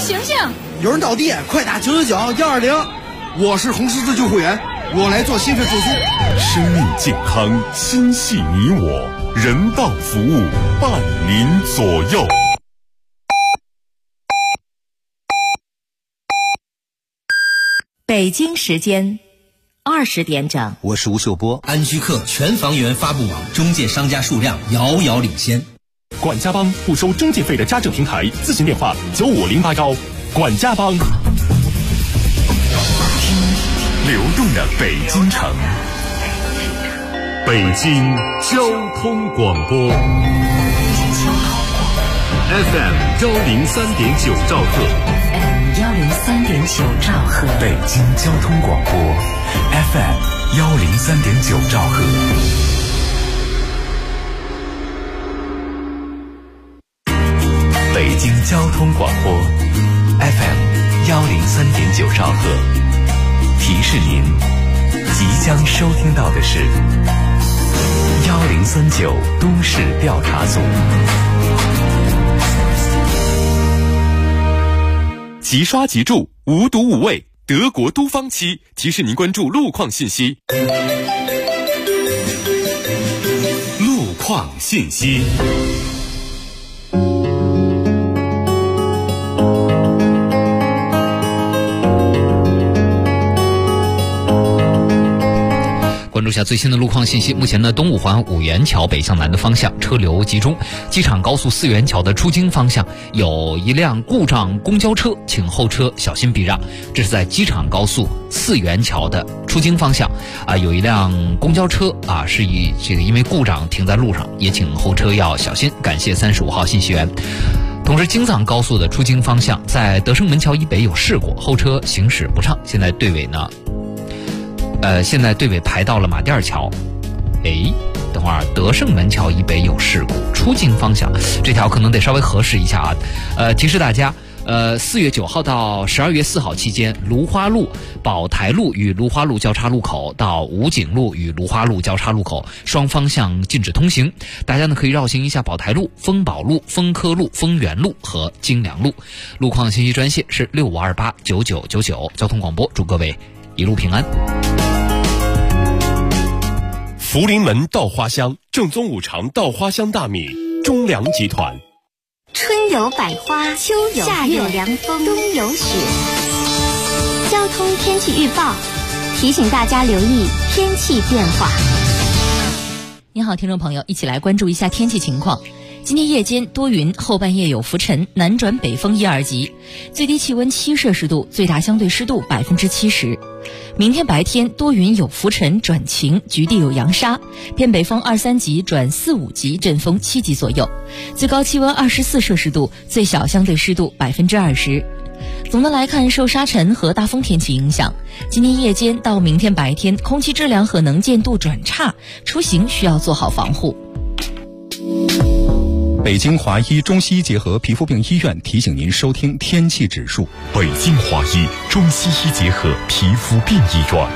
醒醒！ 有人倒地，快打999-120。 我是红十字救护员，我来做心肺复苏。 生命健康，心系你我，人道服务伴您左右。 北京时间20点整， 我是吴秀波。 安居客全房源发布网中介商家数量遥遥领先。 管家帮不收中介费的家政平台，咨询电话95081。管家帮，流动的北京城，北京交通广播 FM103.9兆赫 103.9兆赫， 北京交通广播 FM103.9兆赫。北京交通广播 FM103.9兆赫，提示您即将收听到的是1039都市调查组。即刷即住，无毒无味，德国都方漆提示您关注路况信息。路况信息。 关注一下最新的路况信息。目前呢，东五环五元桥北向南的方向车流集中，机场高速四元桥的出京方向有一辆故障公交车，请后车小心避让。这是在机场高速四元桥的出京方向有一辆公交车是因为故障停在路上，也请后车要小心。感谢35号信息员。同时，京藏高速的出京方向在德胜门桥以北有事故，后车行驶不畅，现在队尾排到了马甸桥。等会儿德胜门桥以北有事故，出京方向这条可能得稍微核实一下提示大家，4月9号到12月4号期间，芦花路、宝台路与芦花路交叉路口到武警路与芦花路交叉路口双方向禁止通行。大家呢可以绕行一下宝台路、丰宝路、丰科路、丰源路和京良路。路况信息专线是65289999。交通广播，祝各位一路平安。 福临门稻花香，正宗五常稻花香大米，中粮集团。 春有百花，秋有夏有凉风，冬有雪。交通天气预报提醒大家留意天气变化。 您好，听众朋友，一起来关注一下天气情况。今天夜间多云，后半夜有浮尘，南转北风1、2级，最低气温7摄氏度，最大相对湿度70%。明天白天多云有浮尘转晴，局地有扬沙，偏北风2、3级转4、5级，阵风7级左右，最高气温24摄氏度，最小相对湿度20%。总的来看，受沙尘和大风天气影响，今天夜间到明天白天空气质量和能见度转差，出行需要做好防护。 北京华医中西医结合皮肤病医院提醒您收听天气指数。 北京华医中西医结合皮肤病医院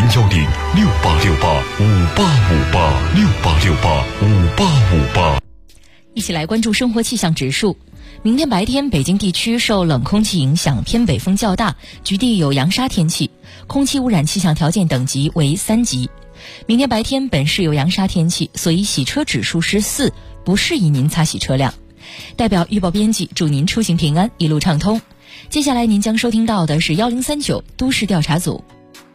，010-6868-5858，6868-5858。 一起来关注生活气象指数。明天白天，北京地区受冷空气影响，偏北风较大，局地有扬沙天气，空气污染气象条件等级为3级。明天白天本市有扬沙天气，所以洗车指数是4，不适宜您擦洗车辆。代表预报编辑祝您出行平安，一路畅通。接下来您将收听到的是1039都市调查组。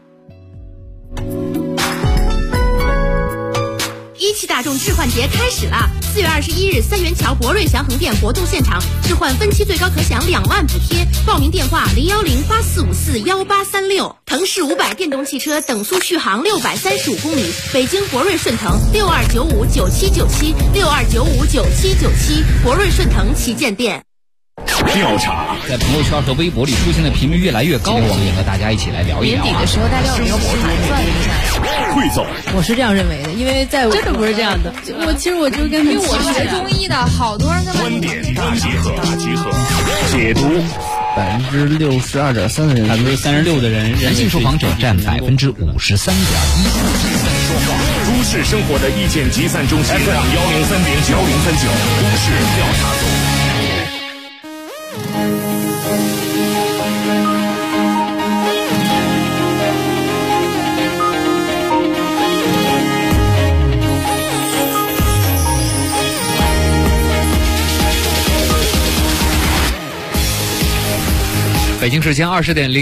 一汽大众置换节开始了！4月21日，三元桥博瑞祥恒店活动现场，置换分期最高可享2万补贴。报名电话010-8454-1836。腾势500电动汽车等速续航635公里，北京博瑞顺腾62959797，62959797，博瑞顺腾旗舰店。 调查在朋友圈和微博里出现的频率越来越高，我们也和大家一起来聊一聊。 年底的时候，大家有没有盘算一下？ 汇总， 我是这样认为的，因为在我真的不是这样的。其实我就跟因为我是学中医的，好多人跟观点大结合，解读。 62.3%的人 ，36%的人，男性受访者占53.1%。 都市生活的意见集散中心 FM103.9，1039都市调查组。 北京时间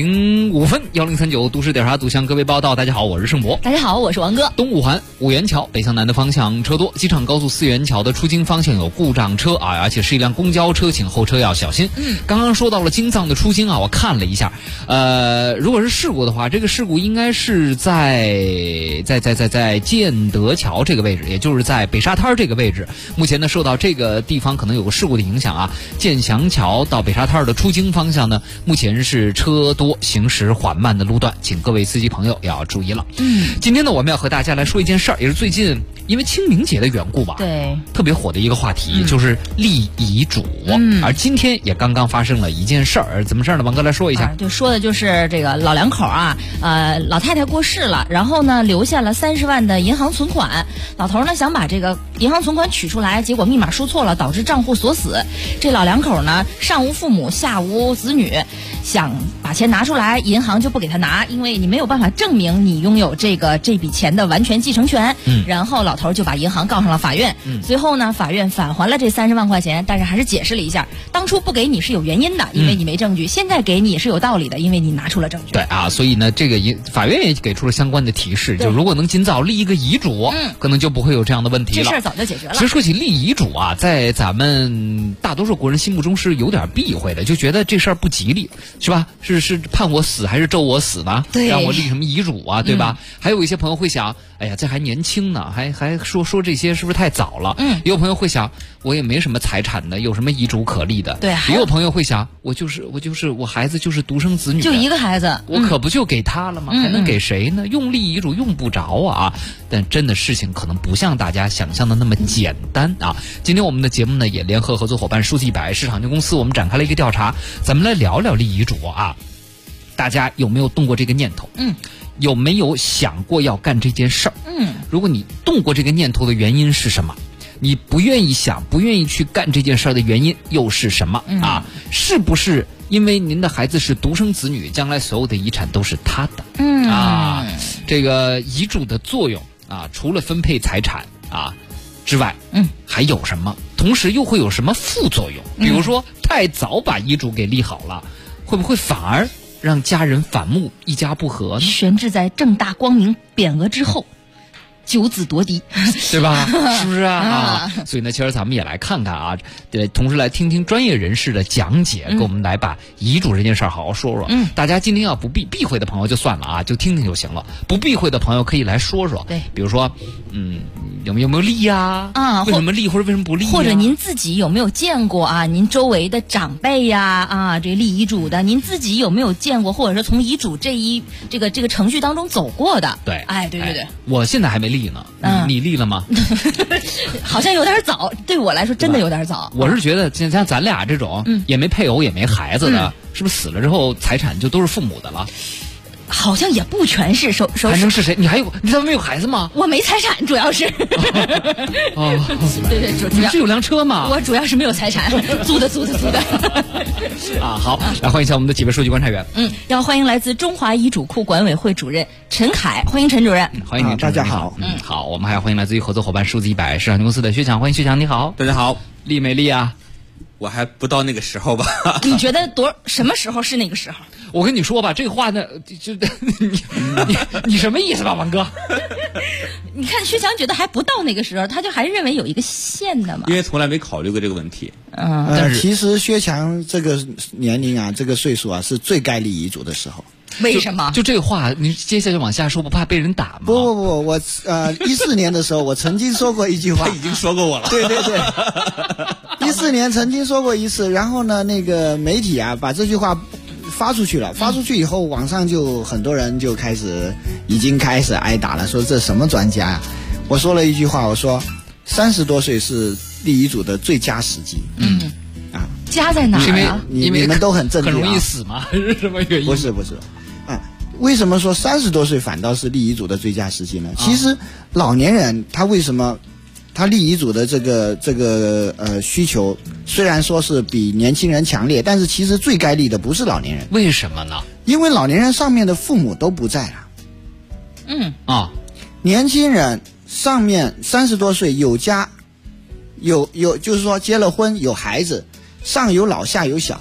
20:05，1039都市调查组向各位报道。大家好，我是盛博。 大家好，我是王哥。 东五环五元桥北向南的方向车多，机场高速四元桥的出京方向有故障车啊，而且是一辆公交车，请后车要小心。刚刚说到了京藏的出京啊，我看了一下，如果是事故的话，这个事故应该是在建德桥这个位置，也就是在北沙滩这个位置。目前呢，受到这个地方可能有个事故的影响啊，建祥桥到北沙滩的出京方向呢，目前是车多行驶缓慢的路段，请各位司机朋友要注意了。今天呢，我们要和大家来说一件事儿，也是最近因为清明节的缘故吧， 对， 特别火的一个话题，就是立遗嘱。而今天也刚刚发生了一件事儿，怎么事儿呢？王哥来说一下。 就说的就是这个老两口啊，老太太过世了，然后呢留下了30万的银行存款，老头呢想把这个银行存款取出来，结果密码输错了，导致账户锁死。这老两口呢上无父母下无子女，想把钱拿出来，银行就不给他拿，因为你没有办法证明你拥有这笔钱的完全继承权。然后老头就把银行告上了法院。随后呢，法院返还了这30万块钱，但是还是解释了一下，当初不给你是有原因的，因为你没证据；现在给你也是有道理的，因为你拿出了证据。 对啊，所以呢，这个法院也给出了相关的提示，就如果能尽早立一个遗嘱，可能就不会有这样的问题了。 这事儿早就解决了。 其实说起立遗嘱啊，在咱们大多数国人心目中是有点避讳的，就觉得这事儿不吉利，是吧？是判我死还是咒我死呢？ 对， 让我立什么遗嘱啊，对吧？还有一些朋友会想，哎呀，这还年轻呢，还说这些是不是太早了？也有朋友会想，我也没什么财产的，有什么遗嘱可立的？ 对， 也有朋友会想，我孩子就是独生子女， 就一个孩子， 我可不就给他了吗？还能给谁呢？用立遗嘱用不着啊！但真的事情可能不像大家想象的那么简单啊！今天我们的节目呢，也联合合作伙伴数字100市场有限公司，我们展开了一个调查，咱们来聊聊立遗嘱啊！大家有没有动过这个念头？有没有想过要干这件事儿？如果你动过这个念头的原因是什么？你不愿意想、不愿意去干这件事儿的原因又是什么啊？是不是因为您的孩子是独生子女，将来所有的遗产都是他的？这个遗嘱的作用啊，除了分配财产啊之外，还有什么？同时又会有什么副作用？比如说，太早把遗嘱给立好了，会不会反而让家人反目、一家不和呢？ 悬置在正大光明匾额之后，九子夺嫡， 对吧？是不是啊？所以呢，其实咱们也来看看啊，同时来听听专业人士的讲解，跟我们来把遗嘱这件事儿好好说说。大家今天要不避讳的朋友就算了啊，就听听就行了；不避讳的朋友可以来说说。 对， 比如说，有没有立呀？为什么立或者为什么不立？ 或者您自己有没有见过啊？您周围的长辈呀，这立遗嘱的，您自己有没有见过，或者是从遗嘱这个程序当中走过的？ 对， 对， 我现在还没立呢。你立了吗？ 好像有点早，对我来说真的有点早。 我是觉得像咱俩这种也没配偶也没孩子的，是不是死了之后财产就都是父母的了？ 好像也不全是， 还能是谁？你咱们没有孩子吗？ 我没财产，主要是。对，主要是有辆车吗？ 我主要是没有财产，租的。 好，来欢迎一下我们的几位数据观察员。 要欢迎来自中华遗嘱库管委会主任陈凯，欢迎陈主任。 欢迎您， 大家好。 好，我们还要欢迎来自于合作伙伴数字100市场有限公司的薛强，欢迎薛强，你好。 大家好。 立没立啊？ 我还不到那个时候吧？ 你觉得什么时候是那个时候？ 我跟你说吧，这个话呢，你什么意思吧，王哥？ 你看薛强觉得还不到那个时候，他就还认为有一个限的嘛。 因为从来没考虑过这个问题。 但是其实薛强这个年龄啊，这个岁数啊，是最该立遗嘱的时候。 为什么？ 就这个话，你接下来往下说，不怕被人打吗？ 不，我14年的时候，我曾经说过一句话。 他已经说过我了。 对，14年曾经说过一次，然后呢，那个媒体啊，把这句话发出去了，发出去以后，网上就很多人就已经开始挨打了，说这什么专家呀？我说了一句话，我说30多岁是立遗嘱的最佳时机。 家在哪儿啊？ 你们都很正确， 很容易死吗？是什么原因？ 不是为什么说30多岁反倒是立遗嘱的最佳时机呢？其实老年人他为什么他立遗嘱的这个需求虽然说是比年轻人强烈，但是其实最该立的不是老年人。 为什么呢？ 因为老年人上面的父母都不在了。年轻人上面30多岁有家有就是说结了婚有孩子，上有老下有小。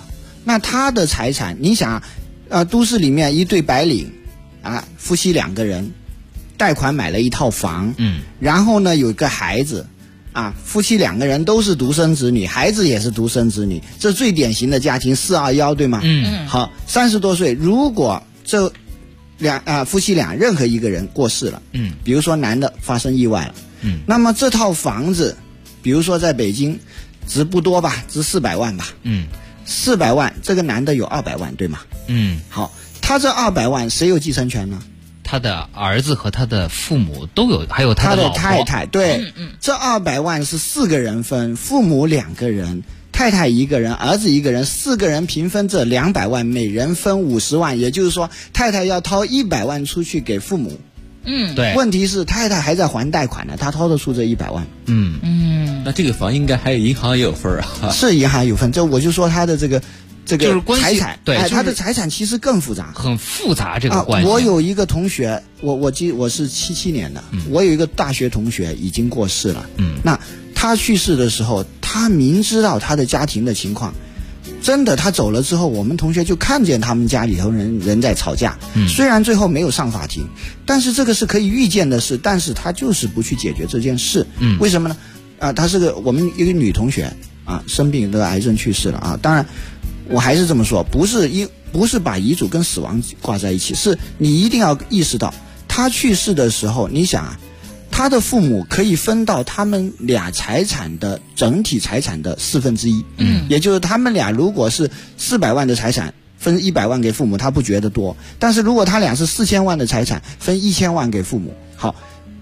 那他的财产，你想都市里面一对白领夫妻2个人贷款买了一套房，然后呢有一个孩子夫妻2个人都是独生子女，孩子也是独生子女，这最典型的家庭421，对吗？好，30多岁，如果这夫妻俩任何一个人过世了，比如说男的发生意外了，那么这套房子，比如说在北京值不多吧，值400万吧，400万，这个男的有200万，对吗？好，他这200万谁有继承权呢？ 他的儿子和他的父母都有，还有他的老婆太太，对，这200万是4个人分，父母2个人，太太1个人，儿子1个人，4个人平分这200万，每人分50万，也就是说太太要掏100万出去给父母。 对。 问题是太太还在还贷款呢，他掏得出这100万。 那这个房应该还有银行也有份啊。 是银行有份，这我就说他的这个就是财产， 对， 他的财产其实更复杂， 很复杂这个关系。 我有一个同学，我是77年的，我有一个大学同学已经过世了。那他去世的时候，他明知道他的家庭的情况，真的他走了之后，我们同学就看见他们家里头人在吵架。虽然最后没有上法庭，但是这个是可以预见的事，但是他就是不去解决这件事。为什么呢？他是我们一个女同学生病得癌症去世了当然。我还是这么说，不是把遗嘱跟死亡挂在一起，是你一定要意识到，他去世的时候，你想他的父母可以分到他们俩财产的整体财产的1/4，也就是他们俩如果是400万的财产，分100万给父母，他不觉得多，但是如果他俩是4000万的财产，分1000万给父母，好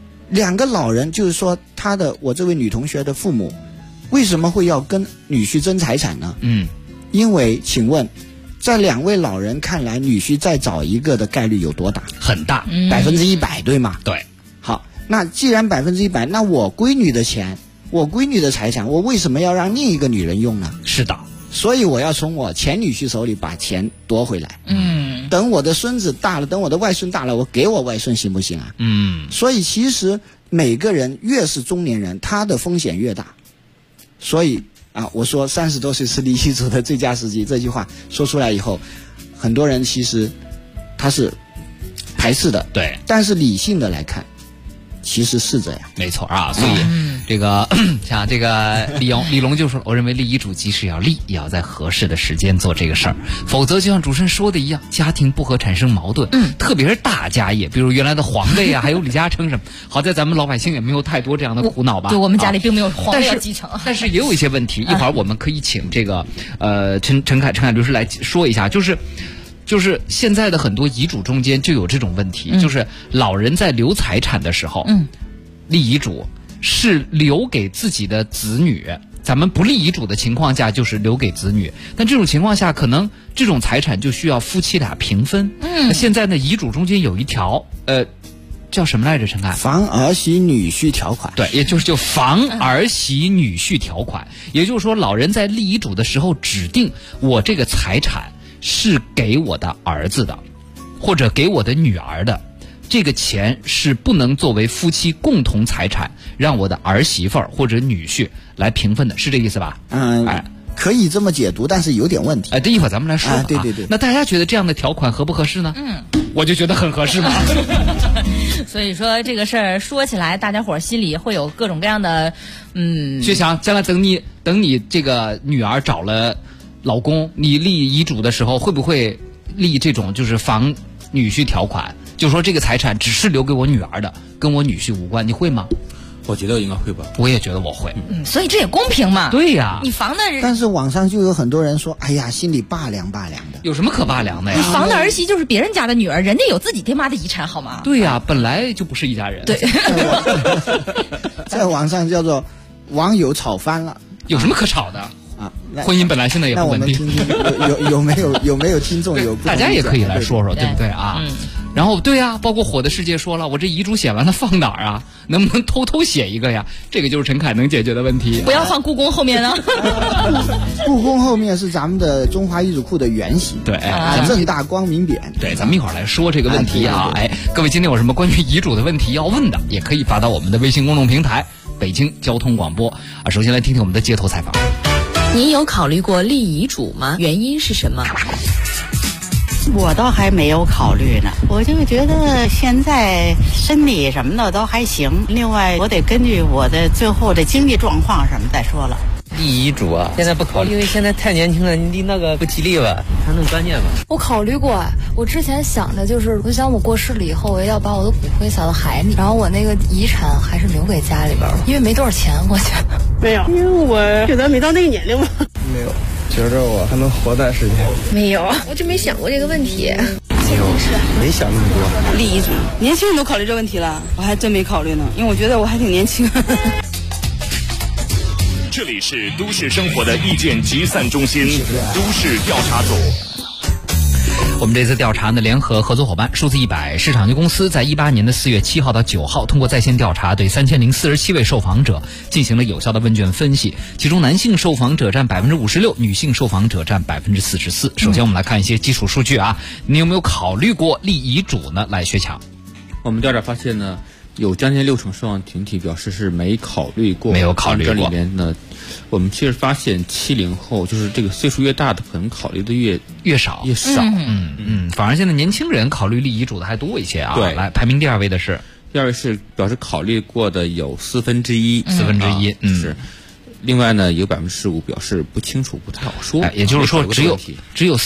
，2个老人，就是说我这位女同学的父母，为什么会要跟女婿争财产呢？因为请问在2位老人看来，女婿再找一个的概率有多大？ 很大 ，100%，对吗？ 对。 好，那既然100%，那我闺女的钱，我闺女的财产，我为什么要让另一个女人用呢？ 是的。 所以我要从我前女婿手里把钱夺回来。等我的孙子大了，等我的外孙大了，我给我外孙行不行啊？所以其实每个人越是中年人，他的风险越大。所以我说30多岁是立遗嘱的最佳时机，这句话说出来以后，很多人其实他是排斥的， 对， 但是理性的来看，其实是这样， 没错所以这个像这个李龙就说，我认为立遗嘱即使要立，也要在合适的时间做这个事儿，否则就像主持人说的一样，家庭不和产生矛盾。特别是大家业，比如原来的皇位还有李嘉诚什么，好在咱们老百姓也没有太多这样的苦恼吧。 对，我们家里并没有皇位要继承， 但是也有一些问题，一会儿我们可以请这个陈凯律师来说一下，就是现在的很多遗嘱中间就有这种问题，就是老人在留财产的时候，立遗嘱是留给自己的子女，咱们不立遗嘱的情况下就是留给子女，但这种情况下可能这种财产就需要夫妻俩平分。现在呢，遗嘱中间有一条叫什么来着？陈凯， 房儿媳女婿条款。 对，也就是房儿媳女婿条款，也就是说老人在立遗嘱的时候指定我这个财产是给我的儿子的，或者给我的女儿的，这个钱是不能作为夫妻共同财产，让我的儿媳妇儿或者女婿来平分的，是这意思吧？ 可以这么解读，但是有点问题。 这一会儿咱们来说。 对。 那大家觉得这样的条款合不合适呢？我就觉得很合适嘛。 所以说这个事儿说起来，大家伙儿心里会有各种各样的就想将来等你这个女儿找了老公，你立遗嘱的时候会不会立这种就是房女婿条款，就说这个财产只是留给我女儿的，跟我女婿无关，你会吗？ 我觉得应该会吧。 我也觉得我会。 所以这也公平嘛。 对呀。 你房的人， 但是网上就有很多人说，哎呀，心里拔凉的。 有什么可拔凉的呀？ 你房的儿媳就是别人家的女儿，人家有自己爹妈的遗产，好吗？ 对呀，本来就不是一家人。 对。 在网上叫做网友吵翻了。 有什么可吵的？婚姻本来现在也不稳定。 有没有听众有？ 大家也可以来说说，对不对啊？然后对呀，包括火的世界说了，我这遗嘱写完了放哪儿啊？能不能偷偷写一个呀？这个就是陈凯能解决的问题。 不要放故宫后面呢。 故宫后面是咱们的中华遗嘱库的原型， 对， 正大光明匾。 对，咱们一会儿来说这个问题啊。各位今天有什么关于遗嘱的问题要问的，也可以发到我们的微信公众平台北京交通广播首先来听听我们的街头采访。 您有考虑过立遗嘱吗？原因是什么？ 我倒还没有考虑呢，我就觉得现在身体什么的都还行，另外我得根据我的最后的经济状况什么再说了。 立遗嘱啊，现在不考虑，因为现在太年轻了，你立那个不吉利吧，还能断念吧。 我考虑过，我之前想的就是，我想我过世了以后，我要把我的骨灰撒到海里，然后我那个遗产还是留给家里边了，因为没多少钱，我觉得。 没有，因为我觉得没到那个年龄嘛。 没有，觉着我还能活段时间。 没有，我就没想过这个问题。 没有，没想那么多。 立遗嘱，年轻人都考虑这问题了，我还真没考虑呢，因为我觉得我还挺年轻。 这里是都市生活的意见集散中心，都市调查组。 我们这次调查呢，联合合作伙伴数字100市场局公司在18年的4月7号到9号，通过在线调查，对3047位受访者进行了有效的问卷分析，其中男性受访者占56%，女性受访者占44%。首先我们来看一些基础数据啊，你有没有考虑过立遗嘱呢？来，薛强。 我们调查发现呢，有将近60%受访群体表示是没考虑过。 没有考虑过。 这里面呢，我们其实发现70后就是这个岁数越大的，可能考虑的越少。 反而现在年轻人考虑立遗嘱的还多一些啊。 对， 来排名第二位的是， 第二位是表示考虑过的有1/4，是。另外呢，有15%表示不清楚，不太好说。 也就是说，只有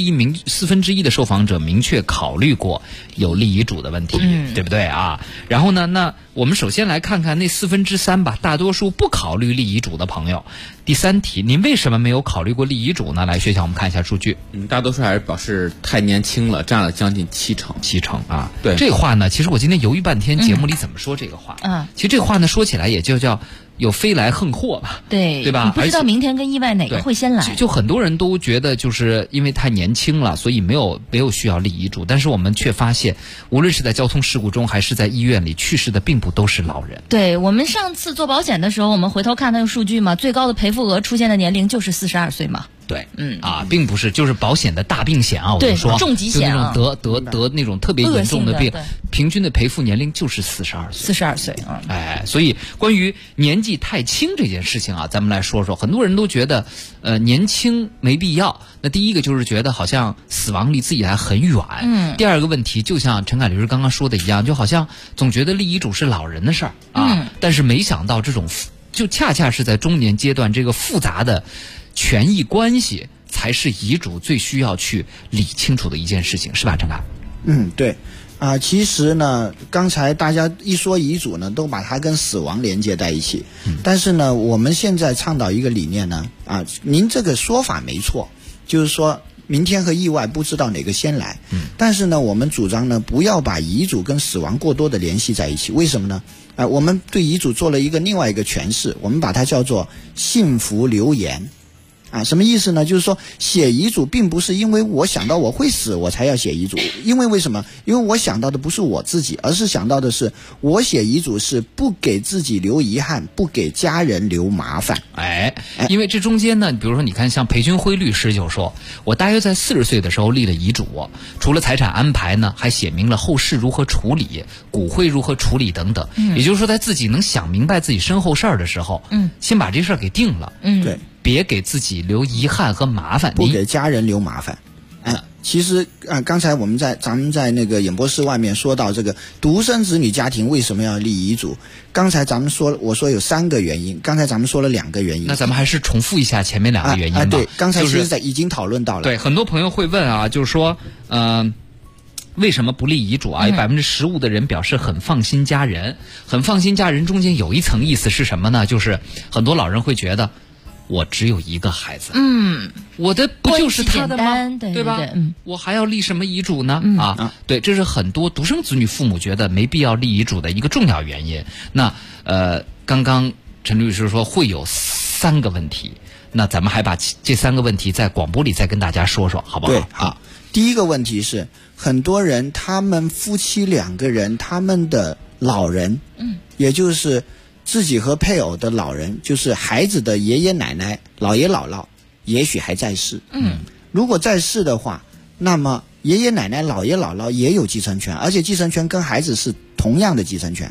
1/4的受访者明确考虑过有立遗嘱的问题，对不对啊？然后呢，那我们首先来看看那3/4吧，大多数不考虑立遗嘱的朋友。第3题，您为什么没有考虑过立遗嘱呢？来，学校我们看一下数据。 大多数还是表示太年轻了，占了将近7成啊。 对， 这话呢，其实我今天犹豫半天，节目里怎么说这个话？其实这个话呢，说起来也就叫有飞来横祸吧， 对吧？ 你不知道明天跟意外哪个会先来。 就很多人都觉得就是因为太年轻了，所以没有需要立遗嘱。但是我们却发现，无论是在交通事故中，还是在医院里，去世的并不都是老人。 对，我们上次做保险的时候，我们回头看那个数据嘛，最高的赔付额出现的年龄就是42岁嘛。 对，并不是，就是保险的大病险啊，我就说重疾险啊， 就那种得那种特别严重的病，平均的赔付年龄就是42岁。 42岁啊， 所以关于年纪太轻这件事情啊，咱们来说说。很多人都觉得，年轻没必要。那第一个就是觉得好像死亡离自己还很远。第二个问题，就像陈凯律师刚刚说的一样，就好像总觉得立遗嘱是老人的事儿啊，但是没想到这种就恰恰是在中年阶段这个复杂的权益关系才是遗嘱最需要去理清楚的一件事情，是吧，陈凯？ 对。其实呢，刚才大家一说遗嘱呢，都把它跟死亡连接在一起。但是呢，我们现在倡导一个理念呢，您这个说法没错，就是说明天和意外不知道哪个先来。但是呢，我们主张呢，不要把遗嘱跟死亡过多的联系在一起。为什么呢？我们对遗嘱做了另外一个诠释，我们把它叫做幸福留言。什么意思呢？就是说写遗嘱并不是因为我想到我会死我才要写遗嘱，因为什么？因为我想到的不是我自己，而是想到的是我写遗嘱是不给自己留遗憾，不给家人留麻烦。 因为这中间呢，比如说你看像裴军辉律师就说，我大约在40岁的时候立了遗嘱，除了财产安排呢，还写明了后事如何处理，骨灰如何处理等等。也就是说在自己能想明白自己身后事儿的时候，先把这事儿给定了。 对， 别给自己留遗憾和麻烦， 不给家人留麻烦。其实刚才咱们在那个演播室外面说到这个独生子女家庭为什么要立遗嘱，刚才我说有3个原因，刚才咱们说了2个原因。 那咱们还是重复一下前面2个原因吧。 对，刚才其实已经讨论到了。 对，很多朋友会问啊，就是说为什么不立遗嘱啊？有15%的人表示很放心家人，很放心家人中间有一层意思是什么呢？就是很多老人会觉得我只有一个孩子，我的不就是他的吗？对吧？我还要立什么遗嘱呢？对，这是很多独生子女父母觉得没必要立遗嘱的一个重要原因。那刚刚陈律师说会有3个问题，那咱们还把这3个问题在广播里再跟大家说说，好不好？ 对，好。第一个问题是，很多人他们夫妻2个人，他们的老人，也就是自己和配偶的老人，就是孩子的爷爷奶奶、姥爷姥姥，也许还在世。如果在世的话，那么爷爷奶奶、姥爷姥姥也有继承权，而且继承权跟孩子是同样的继承权。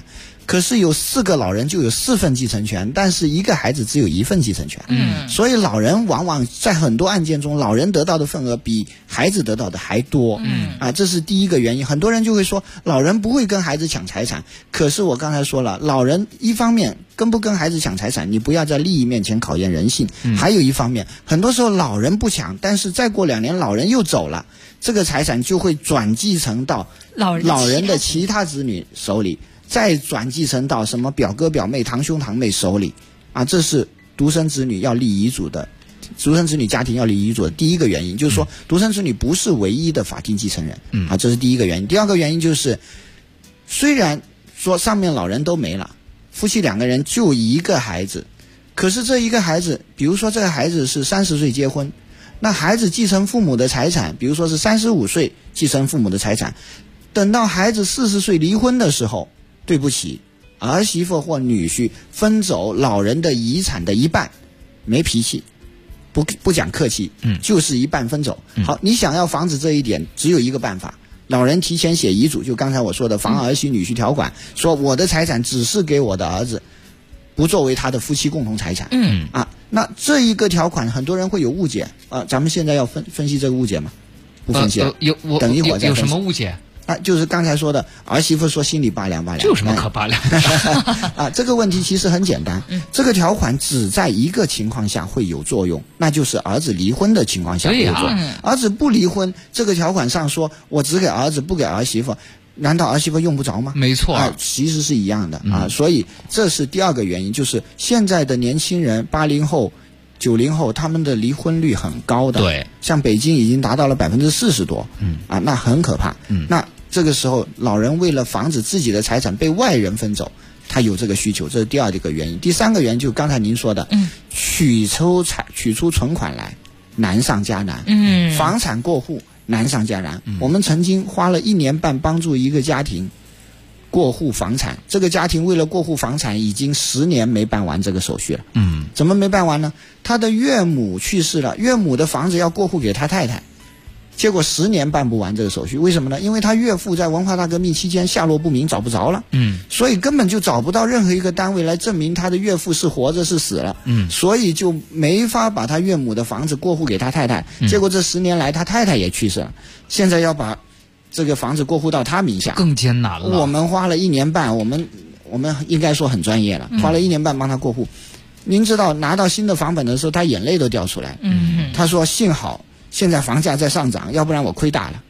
可是有4个老人就有4份继承权，但是1个孩子只有1份继承权。所以老人往往在很多案件中，老人得到的份额比孩子得到的还多。这是第一个原因。很多人就会说老人不会跟孩子抢财产，可是我刚才说了，老人一方面跟不跟孩子抢财产，你不要在利益面前考验人性。还有一方面，很多时候老人不抢，但是再过2年老人又走了，这个财产就会转继承到老人的其他子女手里，再转继承到什么表哥表妹堂兄堂妹手里。这是独生子女要立遗嘱的，独生子女家庭要立遗嘱的第一个原因，就是说独生子女不是唯一的法定继承人。这是第一个原因。第二个原因就是，虽然说上面老人都没了，夫妻2个人就1个孩子，可是这1个孩子，比如说这个孩子是30岁结婚，那孩子继承父母的财产，比如说是35岁继承父母的财产，等到孩子40岁离婚的时候，对不起，儿媳妇或女婿分走老人的遗产的1半，没脾气，不讲客气，就是1半分走。好，你想要防止这一点，只有一个办法，老人提前写遗嘱，就刚才我说的防儿媳女婿条款，说我的财产只是给我的儿子，不作为他的夫妻共同财产。那这一个条款很多人会有误解咱们现在要分析这个误解吗？不分析了，等一会儿再分析。 有什么误解？ 就是刚才说的，儿媳妇说心里拔凉拔凉， 这有什么可拔凉的？ 这个问题其实很简单，这个条款只在一个情况下会有作用，那就是儿子离婚的情况下会有作用。儿子不离婚，这个条款上说我只给儿子不给儿媳妇，难道儿媳妇用不着吗？ 没错， 其实是一样的所以这是第二个原因，就是现在的年轻人80后90后他们的离婚率很高的， 对， 像北京已经达到了40%多，那很可怕。那这个时候老人为了防止自己的财产被外人分走，他有这个需求，这是第二个原因。第三个原因就刚才您说的，取出存款来难上加难，房产过户难上加难。我们曾经花了1年半帮助一个家庭过户房产，这个家庭为了过户房产已经10年没办完这个手续了。怎么没办完呢？他的岳母去世了，岳母的房子要过户给他太太，结果10年办不完这个手续。为什么呢？因为他岳父在文化大革命期间下落不明，找不着了，所以根本就找不到任何一个单位来证明他的岳父是活着是死了，所以就没法把他岳母的房子过户给他太太。结果这10年来他太太也去世了，现在要把这个房子过户到他名下更艰难了。 我们花了1年半，我们应该说很专业了，花了1年半帮他过户。您知道拿到新的房本的时候他眼泪都掉出来，他说幸好现在房价在上涨，要不然我亏大了。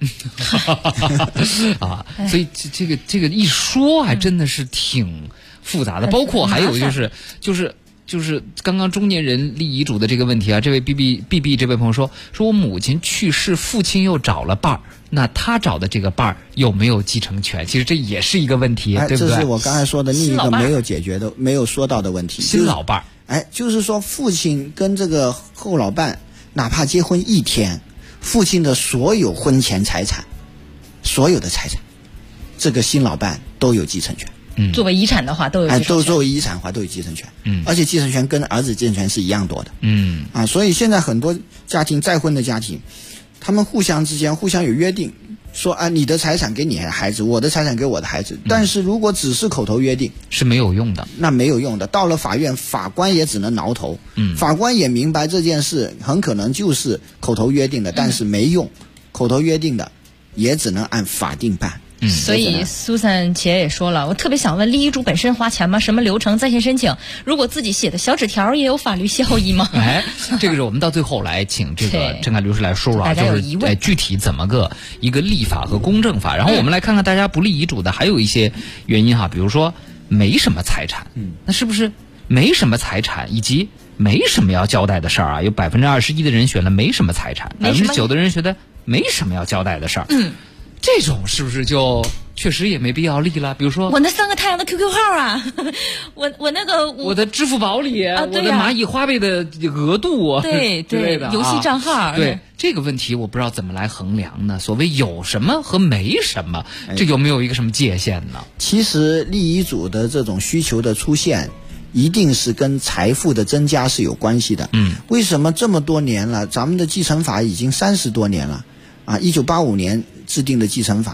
所以这个一说还真的是挺复杂的，包括还有就是刚刚中年人立遗嘱的这个问题这位 B 这位朋友说我母亲去世，父亲又找了伴儿，那他找的这个伴儿有没有继承权？其实这也是一个问题，对不对？ 这是我刚才说的另一个没有解决的、没有说到的问题。 新老伴儿， 就是说父亲跟这个后老伴哪怕结婚1天，父亲的所有婚前财产，所有的财产，这个新老伴都有继承权。 作为遗产的话都有继承权， 都作为遗产的话都有继承权。而且继承权跟儿子继承权是一样多的。所以现在很多家庭再婚的家庭，他们之间互相有约定，说你的财产给你的孩子，我的财产给我的孩子。但是如果只是口头约定是没有用的， 那没有用的。到了法院，法官也只能挠头。法官也明白这件事很可能就是口头约定的，但是没用，口头约定的也只能按法定办。 所以苏珊姐也说了，我特别想问，立遗嘱本身花钱吗？什么流程？在线申请？如果自己写的小纸条也有法律效益吗？ 这个是我们到最后来请这个郑凯律师来说说就是具体怎么一个立法和公证法。然后我们来看看大家不立遗嘱的还有一些原因比如说没什么财产，那是不是没什么财产以及没什么要交代的事儿有21%的人选了没什么财产，9%的人觉得没什么要交代的事儿。这种是不是就确实也没必要立了？比如说我那3个太阳的 QQ 号我那个我的支付宝里我的蚂蚁花呗的额度对之类的游戏账号。 对这个问题我不知道怎么来衡量呢？所谓有什么和没什么，这有没有一个什么界限呢？ 其实立遗嘱的这种需求的出现一定是跟财富的增加是有关系的。为什么这么多年了，咱们的继承法已经30多年了1985年制定的继承法，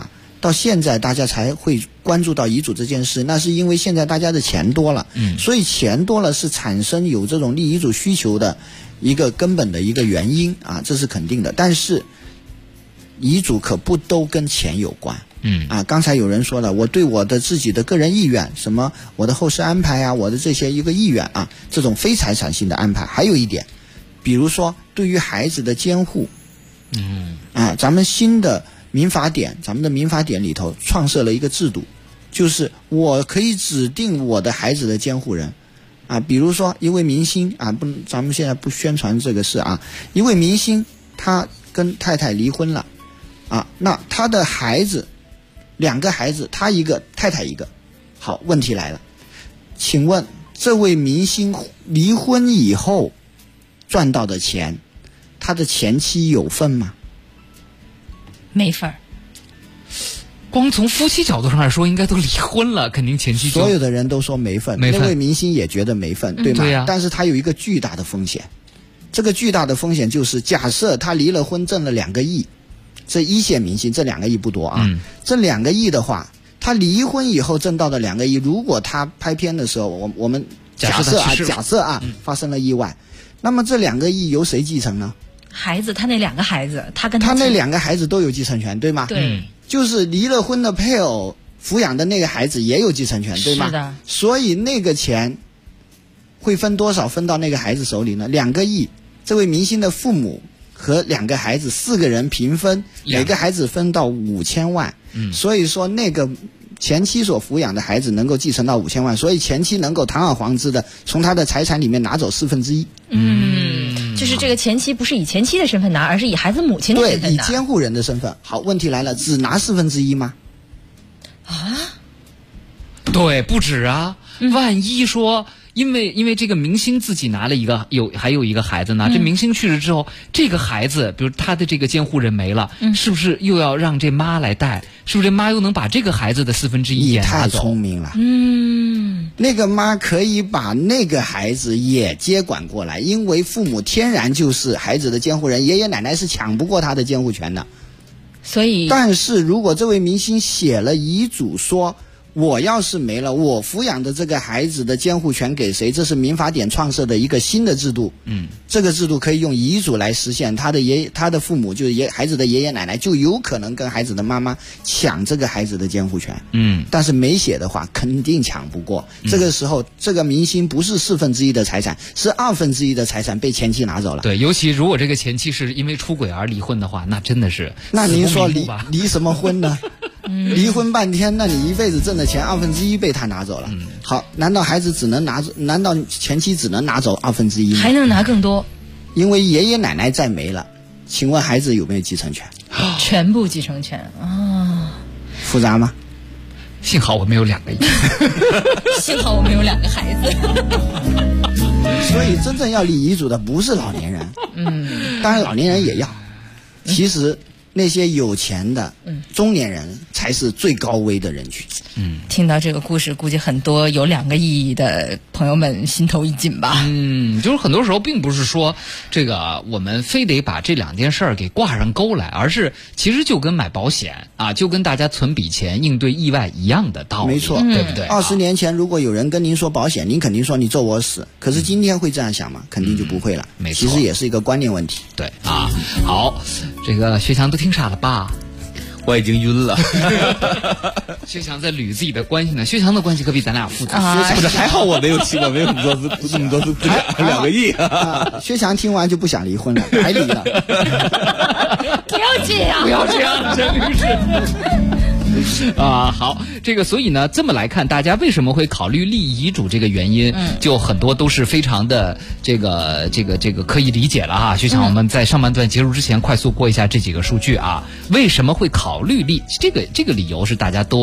到现在大家才会关注到遗嘱这件事，那是因为现在大家的钱多了，所以钱多了是产生有这种立遗嘱需求的一个根本的一个原因啊，这是肯定的。但是遗嘱可不都跟钱有关。刚才有人说了，我对我的自己的个人意愿，什么我的后事安排啊，我的这些一个意愿啊，这种非财产性的安排。还有一点，比如说对于孩子的监护，咱们新的民法典，咱们的民法典里头创设了一个制度，就是我可以指定我的孩子的监护人啊，比如说一位明星啊，咱们现在不宣传这个事啊，一位明星他跟太太离婚了啊，那他的孩子2个孩子，他一个太太一个。好，问题来了，请问这位明星离婚以后赚到的钱，他的前妻有份吗？ 没份。 光从夫妻角度上来说，应该都离婚了，肯定前妻所有的人都说没份，那位明星也觉得没份，对吗？ 对啊。 但是他有一个巨大的风险，这个巨大的风险就是假设他离了婚挣了2个亿，这一线明星这2个亿不多啊，这2个亿的话，他离婚以后挣到的2个亿，如果他拍片的时候，我们假设啊发生了意外，那么这2个亿由谁继承呢？ 孩子，他那2个孩子，他那 2个孩子都有继承权，对吗？ 对， 就是离了婚的配偶抚养的那个孩子也有继承权，对吗？ 是的。 所以那个钱会分多少分到那个孩子手里呢？2个亿，这位明星的父母和2个孩子4个人平分，每个孩子分到5000万。所以说那个前妻所抚养的孩子能够继承到5000万，所以前妻能够堂而皇之的从他的财产里面拿走1/4。 就是这个前妻不是以前妻的身份拿，而是以孩子母亲的身份拿。 对，以监护人的身份。好，问题来了，只拿1/4吗？ 对，不止啊。万一说因为这个明星自己拿了还有一个孩子呢，这明星去世之后，这个孩子比如他的这个监护人没了，是不是又要让这妈来带？是不是这妈又能把这个孩子的1/4也拿走？ 你太聪明了。那个妈可以把那个孩子也接管过来，因为父母天然就是孩子的监护人，爷爷奶奶是抢不过他的监护权的。 所以， 但是如果这位明星写了遗嘱说，我要是没了，我抚养的这个孩子的监护权给谁？这是民法典创设的一个新的制度。这个制度可以用遗嘱来实现，他的父母就是孩子的爷爷奶奶就有可能跟孩子的妈妈抢这个孩子的监护权。但是没写的话，肯定抢不过。这个时候，这个明星不是1/4的财产，是1/2的财产被前妻拿走了。 对，尤其如果这个前妻是因为出轨而离婚的话，那真的是那您说离什么婚呢？离婚半天，那你一辈子挣的钱1/2被他拿走了。好，难道难道前妻只能拿走1/2吗？ 还能拿更多？ 因为爷爷奶奶再没了，请问孩子有没有继承权？ 全部继承权啊！ 复杂吗？ 幸好我没有2个亿。 幸好我没有2个孩子。 所以真正要立遗嘱的不是老年人，当然老年人也要。其实那些有钱的中年人才是最高危的人群。 听到这个故事，估计很多有2个亿的朋友们心头一紧吧。 就是很多时候并不是说这个我们非得把这2件事儿给挂上钩来，而是其实就跟买保险啊，就跟大家存笔钱应对意外一样的道理。 没错， 对不对 ？20年前如果有人跟您说保险，您肯定说你咒我死。可是今天会这样想吗？肯定就不会了。 没错， 其实也是一个观念问题。 对啊，好，这个薛强都听傻了吧？ 我已经晕了。 薛强在捋自己的关系呢，薛强的关系可比咱俩复杂。 不是，还好我没有这么多次2个亿。 薛强听完就不想离婚了，白离了。 不要这样， 不要这样，真是。好，这个所以呢，这么来看，大家为什么会考虑立遗嘱这个原因，就很多都是非常的这个可以理解了哈。就像我们在上半段结束之前，快速过一下这几个数据啊。为什么会考虑立这个理由是大家都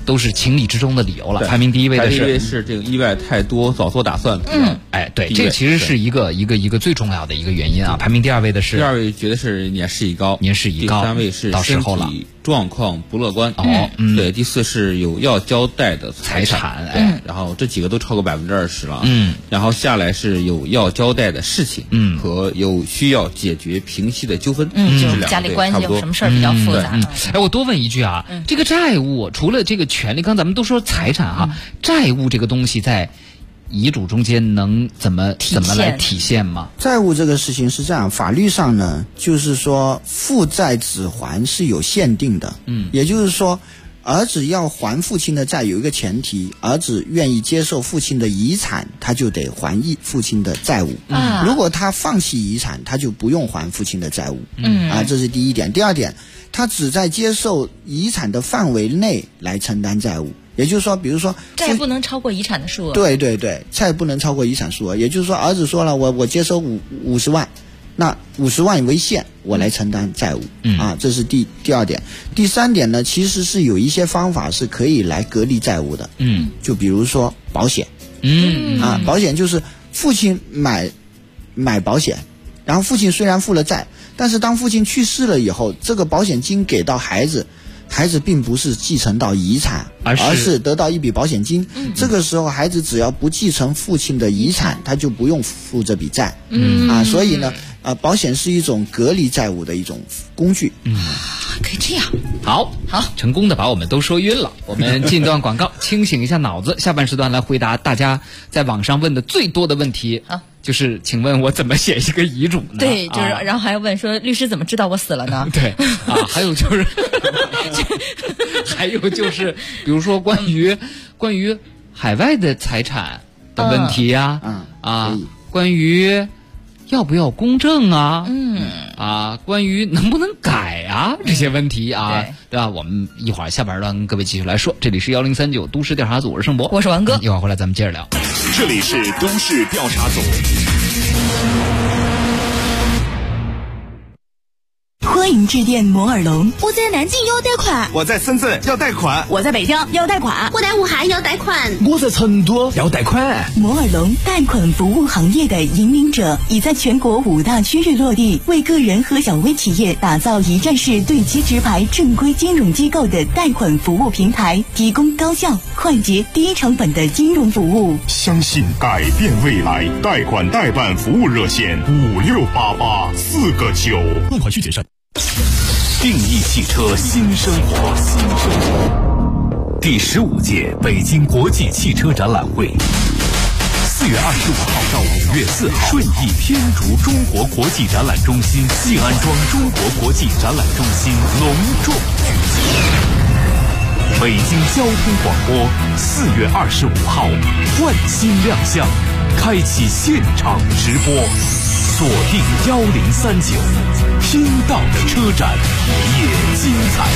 都是情理之中的理由了。排名第一位的是这个意外太多，早做打算。 对，这其实是一个最重要的一个原因啊。排名第二位的是， 第二位觉得是年事已高， 第三位是到时候了， 状况不乐观。对，第四是有要交代的财产，然后这几个都超过20%了。然后下来是有要交代的事情，和有需要解决平息的纠纷， 就是家里关系有什么事儿比较复杂。 我多问一句啊，这个债务除了这个权利，刚咱们都说财产哈，债务这个东西在遗嘱中间能怎么来体现吗？ 债务这个事情是这样，法律上呢，就是说父债子还是有限定的。也就是说，儿子要还父亲的债有一个前提，儿子愿意接受父亲的遗产，他就得还父亲的债务。如果他放弃遗产，他就不用还父亲的债务。这是第一点。第二点，他只在接受遗产的范围内来承担债务。也就是说，比如说债不能超过遗产的数额。 对，债不能超过遗产数额。也就是说，儿子说了，我接收50万，那50万为限，我来承担债务。这是第二点。第三点呢，其实是有一些方法是可以来隔离债务的。就比如说保险。保险就是父亲买保险，然后父亲虽然负了债，但是当父亲去世了以后，这个保险金给到孩子并不是继承到遗产，而是得到一笔保险金。这个时候孩子只要不继承父亲的遗产，他就不用负这笔债。所以呢，保险是一种隔离债务的一种工具。 可以这样。 好，成功的把我们都说晕了。我们进段广告，清醒一下脑子。下半时段来回答大家在网上问的最多的问题。就是请问我怎么写一个遗嘱呢？ 对，就是，然后还要问说，律师怎么知道我死了呢？ 对还有就是，比如说关于海外的财产的问题呀，关于要不要公证啊，关于能不能改啊这些问题对吧？我们一会儿下半段跟各位继续来说。这里是1039都市调查组，我是盛博， 我是王哥， 一会儿回来咱们接着聊。 这里是都市调查组。 欢迎致电摩尔龙。 我在南京要贷款， 我在深圳要贷款， 我在北京要贷款， 我在武汉要贷款， 我在成都要贷款。 摩尔龙贷款服务行业的引领者，已在全国5大区域落地，为个人和小微企业打造一站式对接直排正规金融机构的贷款服务平台，提供高效、快捷、低成本的金融服务。 相信改变未来，贷款代办服务热线5688-4个9。 贷款需谨慎。 定义汽车新生活。第15届北京国际汽车展览会，4月25号到5月4号，顺义天竺中国国际展览中心、信安庄中国国际展览中心隆重举行。北京交通广播4月25号换新亮相，开启现场直播，锁定1039，听到的车展也精彩。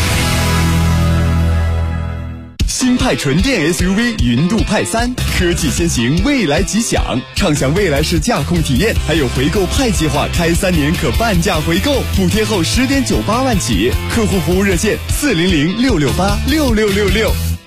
新派纯电 SUV 云度派3，科技先行，未来吉祥，畅享未来式驾控体验，还有回购派计划，开3年可半价回购，补贴后10.98万起，客户服务热线400-668-6666。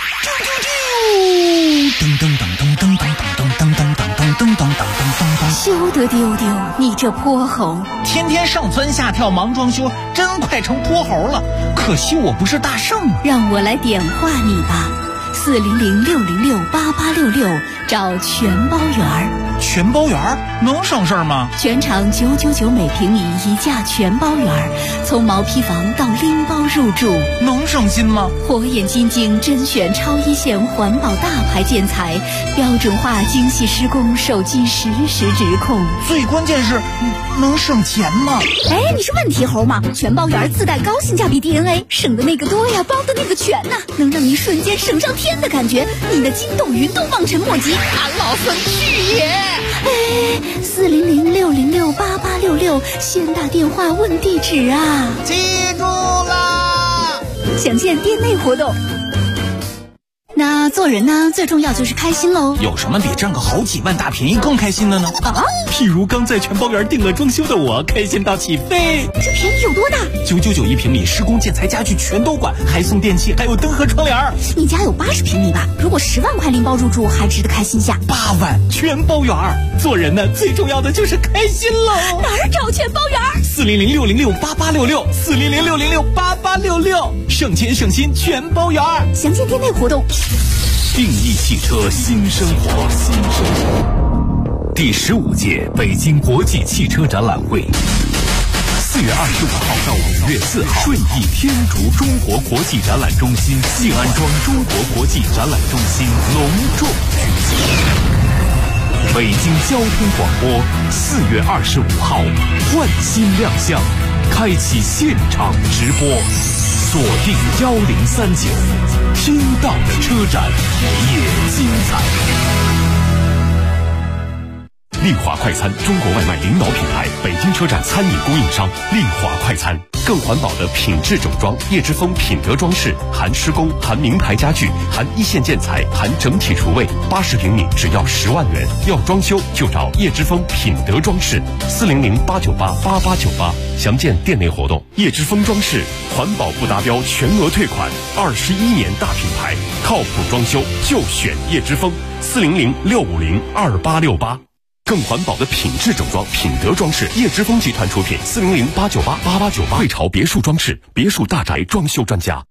噔噔噔噔噔噔噔噔噔噔噔噔噔噔噔，休得丢丢，你这泼猴！ 天天上蹿下跳忙装修，真快成泼猴了。可惜我不是大圣啊！ 让我来点化你吧，400-606-8866，找全包园。 全包园能省事儿吗？ 全场999每平米一价全包园，从毛坯房到拎包入住， 能省心吗？ 火眼金睛甄选超一线环保大牌建材，标准化精细施工，手机实时直控。 最关键是能省钱吗？ 哎，你是问题猴吗？全包园自带高性价比 DNA， 省的那个多呀，包的那个全呐，能让你瞬间省上天的感觉，你的筋斗云都望尘莫及。 俺老孙去也！ 哎，400-606-8866，先打电话问地址啊！ 记住啦！ 详见店内活动。 那做人呢，最重要就是开心喽。 有什么比挣个好几万大便宜更开心的呢？ 啊， 譬如刚在全包园定了装修的我，开心到起飞。 这便宜有多大 ？999一平米，施工建材家具全都管，还送电器，还有灯和窗帘。 你家有80平米吧？如果10万块拎包入住，还值得开心下。 8万全包园，做人呢，最重要的就是开心喽。 哪儿找全包园 ？400-606-8866，400-606-8866，省钱省心全包园。 详见店内活动。 定义汽车新生活，第15届北京国际汽车展览会，4月25号到5月4号，顺义天竺中国国际展览中心静安庄中国国际展览中心隆重举行。北京交通广播4月25号换新亮相，开启现场直播，锁定1039，听到的车展也精彩。丽华快餐，中国外卖领导品牌，北京车站餐饮供应商。丽华快餐，更环保的品质整装，叶之峰品德装饰，含施工，含名牌家具，含一线建材，含整体厨卫，80平米只要10万元。要装修就找叶之峰品德装饰，400-898-8898，详见店内活动。叶之峰装饰，环保不达标全额退款，21年大品牌，靠谱装修就选叶之峰，400-650-2868。更环保的品质整装，品德装饰，叶之峰集团出品，400-898-8898。汇潮别墅装饰，别墅大宅装修专家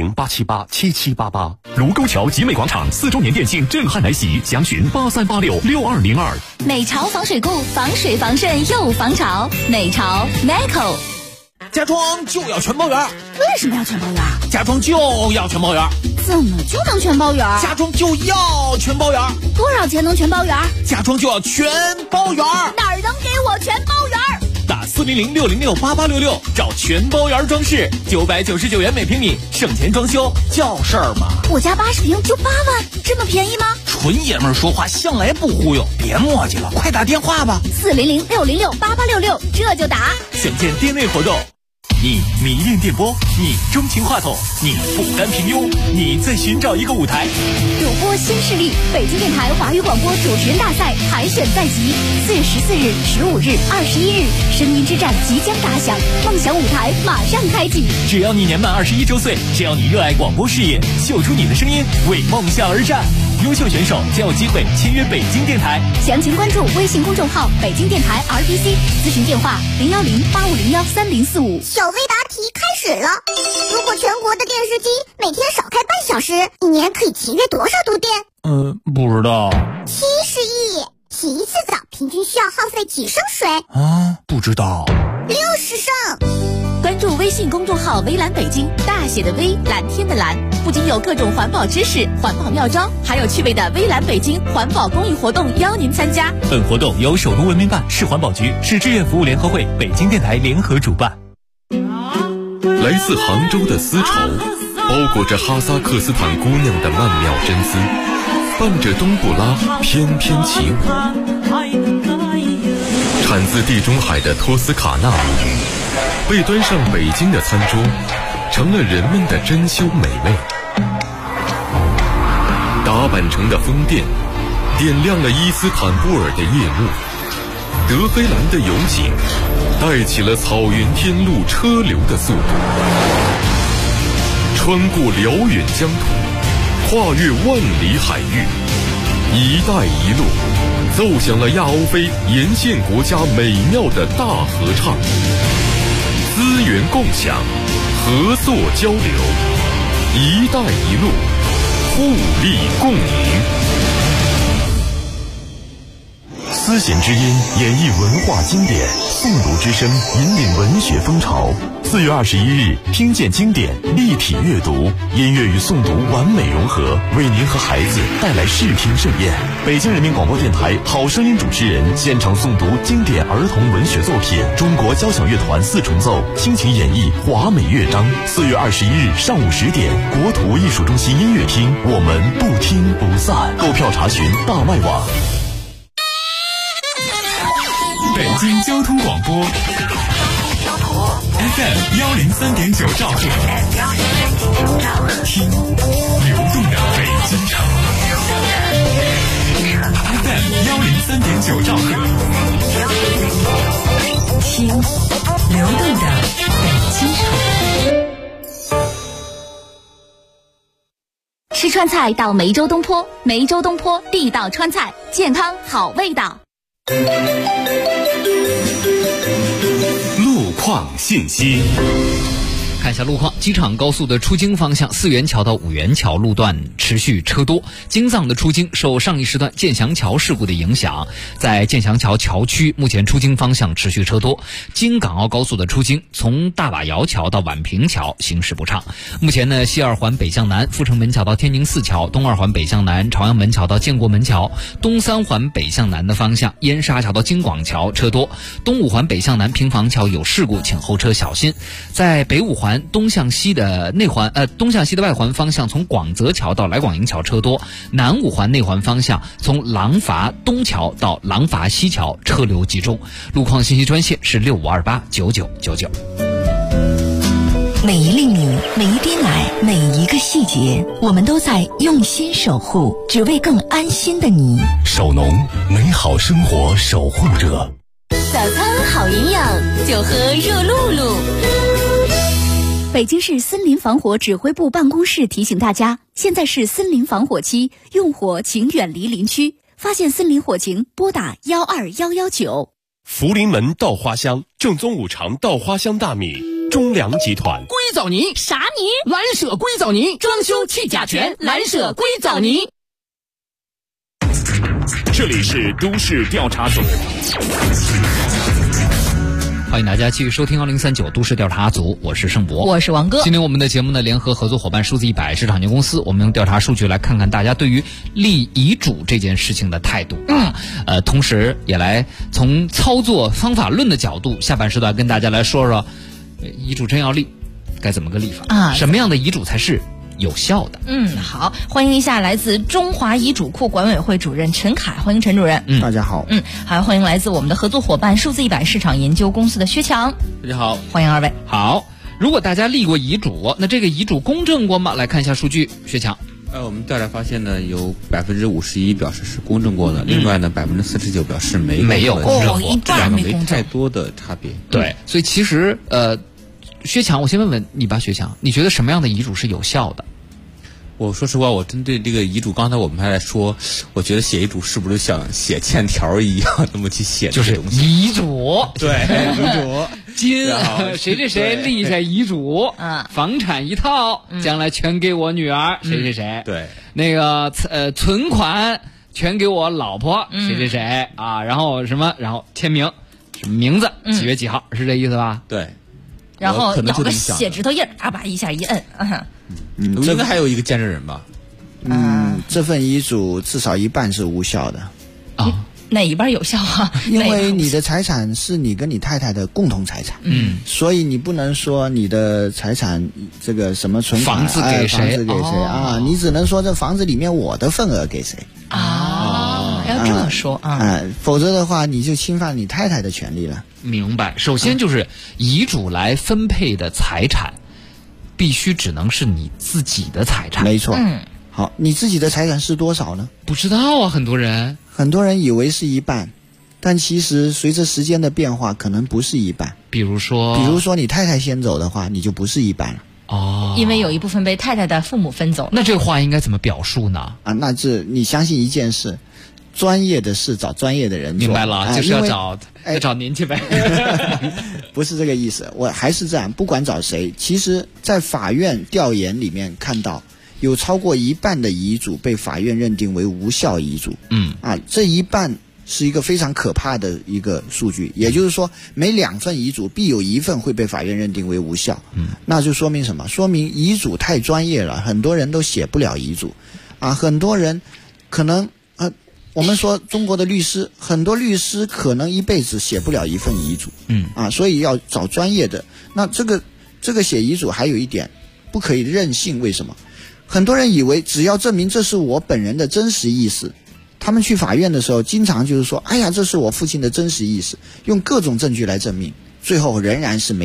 ，400-878-7788。卢沟桥集美广场4周年店庆震撼来袭，详询83866202。 美潮防水固，防水防渗又防潮。美潮 Meco。 家装就要全包园。 为什么要全包园？ 家装就要全包园。 怎么就能全包园？ 家装就要全包园。 多少钱能全包园？ 家装就要全包园。 哪儿能给我全包园？ 打400-606-8866，找全包园装饰，999元每平米，省钱装修叫事儿吗？ 我家80平就8万，这么便宜吗？ 纯爷们儿说话向来不忽悠，别磨叽了，快打电话吧。 400-606-8866，这就打。 详见店内活动。你迷恋电波，你钟情话筒，你不甘平庸，你在寻找一个舞台。 主播新势力，北京电台华语广播主持人大赛海选在即，4月14日、15日、21日，声音之战即将打响，梦想舞台马上开启。 只要你年满21周岁，只要你热爱广播事业，秀出你的声音，为梦想而战。优秀选手将有机会签约北京电台。 详情关注微信公众号北京电台 RBC， 咨询电话010-8501-3045。 小微答题开始了。如果全国的电视机每天少开半小时，一年可以节约多少度电？ 不知道。 70亿。洗一次澡平均需要耗费几升水？ 不知道。 60升。 关注微信公众号微蓝北京，大写的微，蓝天的蓝，不仅有各种环保知识、环保妙招，还有趣味的微蓝北京环保公益活动邀您参加。 本活动由首都文明办、市环保局、市志愿服务联合会、北京电台联合主办。 来自杭州的丝绸，包裹着哈萨克斯坦姑娘的曼妙真丝，伴着冬不拉翩翩起舞。产自地中海的托斯卡纳米，被端上北京的餐桌，成了人们的珍馐美味。打扮成的风电，点亮了伊斯坦布尔的夜幕。德黑兰的油井，带起了草原天路车流的速度。穿过辽远疆土，跨越万里海域，一带一路奏响了亚欧非沿线国家美妙的大合唱。资源共享，合作交流，一带一路，互利共赢。丝弦之音演绎文化经典，诵读之声引领文学风潮。4月21日，听见经典，立体阅读，音乐与诵读完美融合，为您和孩子带来视听盛宴。北京人民广播电台好声音主持人现场诵读经典儿童文学作品，中国交响乐团4重奏倾情演绎华美乐章。4月21日上午10点，国土艺术中心音乐厅，我们不听不散。购票查询大麦网。北京交通广播。 FM 103.9兆赫，听流动的北京城。FM 103.9兆赫， 听流动的北京城。 吃川菜到梅州东坡，梅州东坡地道川菜，健康好味道。 路况信息。 看一下路况，机场高速的出京方向4元桥到5元桥路段持续车多。京藏的出京受上一时段建祥桥事故的影响，在建祥桥桥区目前出京方向持续车多。京港澳高速的出京从大瓦窑桥到宛平桥行驶不畅。目前呢，西二环北向南阜成门桥到天宁寺桥，东二环北向南朝阳门桥到建国门桥，东三环北向南的方向燕沙桥到京广桥车多。东五环北向南平房桥有事故，请后车小心。在北五环东向西的外环方向，从广泽桥到来广营桥车多；南五环内环方向，从廊坊东桥到廊坊西桥车流集中。路况信息专线是65289999。 每一粒米，每一滴奶，每一个细节，我们都在用心守护，只为更安心的你。 守农，美好生活守护者。 早餐好营养，就喝热露露。北京市森林防火指挥部办公室提醒大家，现在是森林防火期，用火请远离林区，发现森林火情拨打12119。 福临门稻花香，正宗五常稻花香大米，中粮集团。 硅藻泥啥泥？蓝舍硅藻泥，装修去甲醛，蓝舍硅藻泥。 这里是都市调查组。 欢迎大家继续收听2039都市调查组，我是盛博， 我是王哥。 今天我们的节目呢，联合合作伙伴数字100市场有限公司，我们用调查数据来看看大家对于立遗嘱这件事情的态度同时也来从操作方法论的角度，下半时段跟大家来说说遗嘱真要立该怎么个立法啊？什么样的遗嘱才是有效的？ 好，欢迎一下来自中华遗嘱库管委会主任陈凯，欢迎陈主任。 大家好。 还欢迎来自我们的合作伙伴数字100市场研究公司的薛强。 大家好， 欢迎二位。 好，如果大家立过遗嘱，那这个遗嘱公证过吗？来看一下数据，薛强。 我们调查发现呢，有51%表示是公证过的，另外呢49%表示没有公证过，这两个没太多的差别。 对，所以其实薛强，我先问问你吧，薛强，你觉得什么样的遗嘱是有效的？ 我说实话，我针对这个遗嘱，刚才我们还在说，我觉得写遗嘱是不是像写欠条一样那么去写这个东西？ 就是遗嘱， 对，遗嘱， 今谁谁立下遗嘱，房产一套，将来全给我女儿谁谁谁， 对， 那个存款全给我老婆谁谁谁啊，然后什么，然后签名，什么名字，几月几号，是这意思吧？ 对， 然后咬个血指头印，叭一下一摁。 应该还有一个见证人吧？ 这份遗嘱至少一半是无效的。 哪一半有效啊？ 因为你的财产是你跟你太太的共同财产，所以你不能说你的财产这个什么存款房子给谁你只能说这房子里面我的份额给谁要这么说否则的话你就侵犯你太太的权利了。 明白。首先就是遗嘱来分配的财产必须只能是你自己的财产。 没错。好，你自己的财产是多少呢？ 不知道啊，很多人以为是一半，但其实随着时间的变化可能不是一半。 比如说你太太先走的话，你就不是一半了。 因为有一部分被太太的父母分走。 那这个话应该怎么表述呢？ 那你相信一件事，专业的事找专业的人做。 明白了，就是要找您去呗。 不是这个意思，我还是这样，不管找谁，其实在法院调研里面看到有超过一半的遗嘱被法院认定为无效遗嘱。这一半是一个非常可怕的一个数据，也就是说每2份遗嘱必有1份会被法院认定为无效。那就说明什么？说明遗嘱太专业了，很多人都写不了遗嘱很多人可能我们说中国的律师，很多律师可能一辈子写不了一份遗嘱。所以要找专业的。那这个写遗嘱还有一点不可以任性，为什么？很多人以为只要证明这是我本人的真实意思，他们去法院的时候经常就是说，哎呀，这是我父亲的真实意思，用各种证据来证明，最后仍然是没用。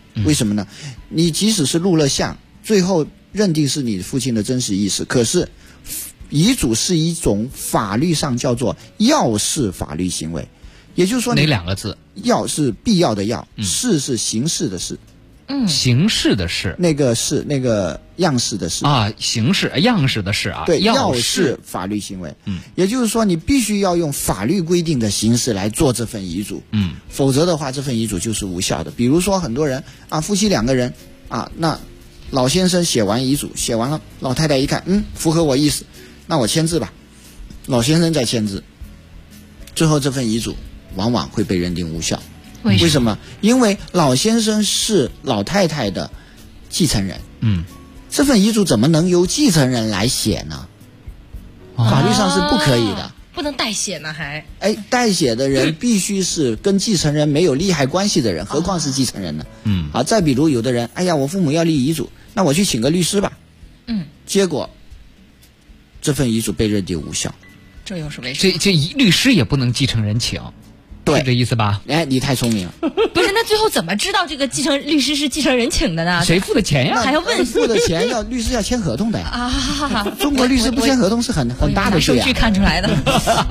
为什么呢？你即使是录了像，最后认定是你父亲的真实意思，可是遗嘱是一种法律上叫做要式法律行为，也就是说哪两个字？ 要是必要的要，式是形式的式。 形式的式， 那个是那个样式的式啊，形式样式的式啊， 对，要式法律行为。也就是说你必须要用法律规定的形式来做这份遗嘱，否则的话这份遗嘱就是无效的。比如说很多人啊，夫妻2个人啊，那老先生写完遗嘱，写完了，老太太一看，符合我意思，那我签字吧，老先生再签字，最后这份遗嘱往往会被认定无效。为什么？因为老先生是老太太的继承人，这份遗嘱怎么能由继承人来写呢？法律上是不可以的， 不能代写呢，还代写的人必须是跟继承人没有利害关系的人，何况是继承人呢？再比如有的人，哎呀，我父母要立遗嘱，那我去请个律师吧，结果这份遗嘱被认定无效， 这又是为什么？ 这律师也不能继承人请。 对， 是这意思吧？ 你太聪明了。 不是，那最后怎么知道这个律师是继承人请的呢？ 谁付的钱呀？ 还要问付的钱律师要签合同的呀。中国律师不签合同是很大的事呀。 数据看出来的。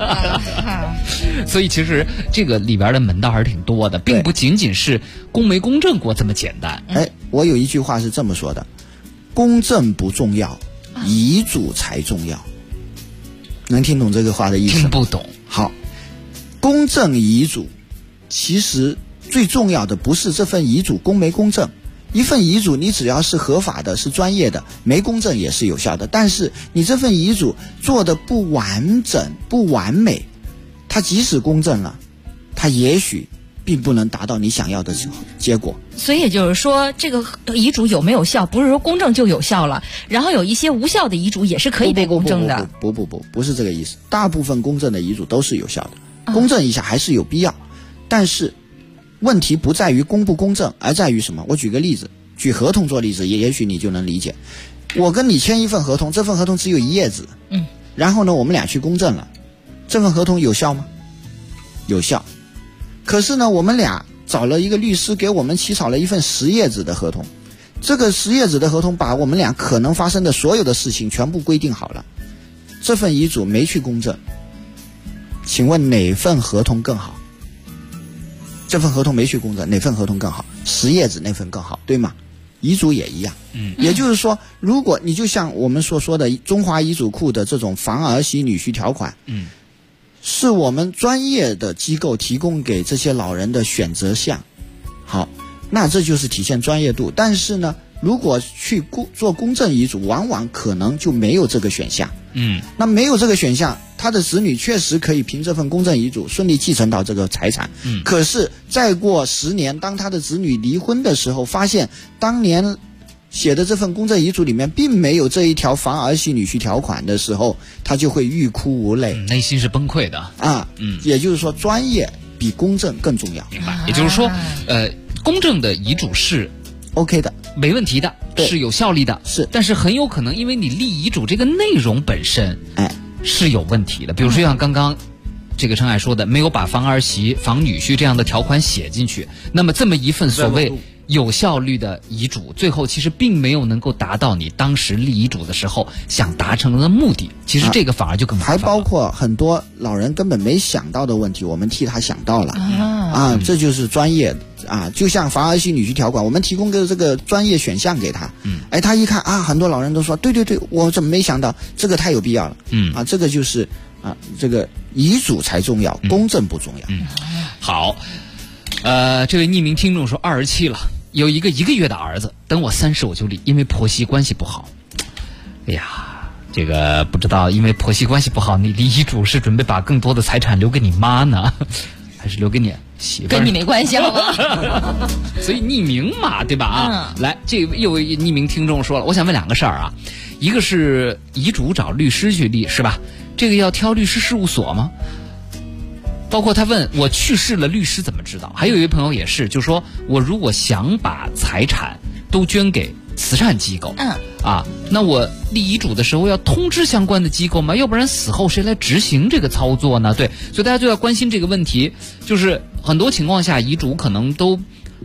所以其实这个里边的门道还是挺多的，并不仅仅是公没公证过这么简单。 我有一句话是这么说的：公证不重要，遗嘱才重要。能听懂这个话的意思吗？ 听不懂。 好。公证遗嘱，其实最重要的不是这份遗嘱公没公证。一份遗嘱你只要是合法的，是专业的，没公证也是有效的。但是你这份遗嘱做的不完整、不完美，它即使公证了，它也许并不能达到你想要的结果。 所以也就是说，这个遗嘱有没有效，不是说公证就有效了。然后有一些无效的遗嘱也是可以被公证的。 不是这个意思。大部分公证的遗嘱都是有效的。公证一下还是有必要，但是问题不在于公不公证，而在于什么？我举个例子，举合同做例子，也许你就能理解。我跟你签一份合同，这份合同只有1页纸，然后呢，我们俩去公证了，这份合同有效吗？有效。可是呢，我们俩找了一个律师给我们起草了一份10页纸的合同，这个10页纸的合同把我们俩可能发生的所有的事情全部规定好了，这份遗嘱没去公证。请问哪份合同更好？这份合同没去公证，哪份合同更好？10页纸那份更好，对吗？遗嘱也一样。也就是说，如果你就像我们所说的中华遗嘱库的这种房儿媳女婿条款，是我们专业的机构提供给这些老人的选择项。好，那这就是体现专业度。但是呢，如果去做公证遗嘱，往往可能就没有这个选项。那没有这个选项，他的子女确实可以凭这份公证遗嘱顺利继承到这个财产。可是再过10年，当他的子女离婚的时候，发现当年写的这份公证遗嘱里面并没有这一条房儿媳女婿条款的时候，他就会欲哭无泪， 内心是崩溃的啊。也就是说，专业比公证更重要。 明白。也就是说，公证的遗嘱是 OK 的， 没问题的，是有效力的， 是。 但是很有可能因为你立遗嘱这个内容本身，是有问题的。比如说像刚刚这个陈海说的，没有把房儿媳、房女婿这样的条款写进去，那么这么一份所谓有效率的遗嘱，最后其实并没有能够达到你当时立遗嘱的时候想达成的目的。其实这个反而就更麻烦了。 还包括很多老人根本没想到的问题，我们替他想到了这就是专业就像房儿媳女婿条款，我们提供个这个专业选项给他，他一看很多老人都说对，我怎么没想到，这个太有必要了，这个就是这个遗嘱才重要，公证不重要。 好，这位匿名听众说27了，有一个1个月的儿子，等我30我就立，因为婆媳关系不好。哎呀，这个不知道，因为婆媳关系不好，你立遗嘱是准备把更多的财产留给你妈呢，还是留给你媳妇？ 跟你没关系好吗？ 所以匿名嘛，对吧？来，这又一匿名听众说了，我想问2个事儿啊，一个是遗嘱找律师去立是吧？这个要挑律师事务所吗？包括他问我去世了，律师怎么知道？还有一位朋友也是，就说我如果想把财产都捐给慈善机构，那我立遗嘱的时候要通知相关的机构吗？要不然死后谁来执行这个操作呢？对，所以大家就要关心这个问题，就是很多情况下遗嘱可能都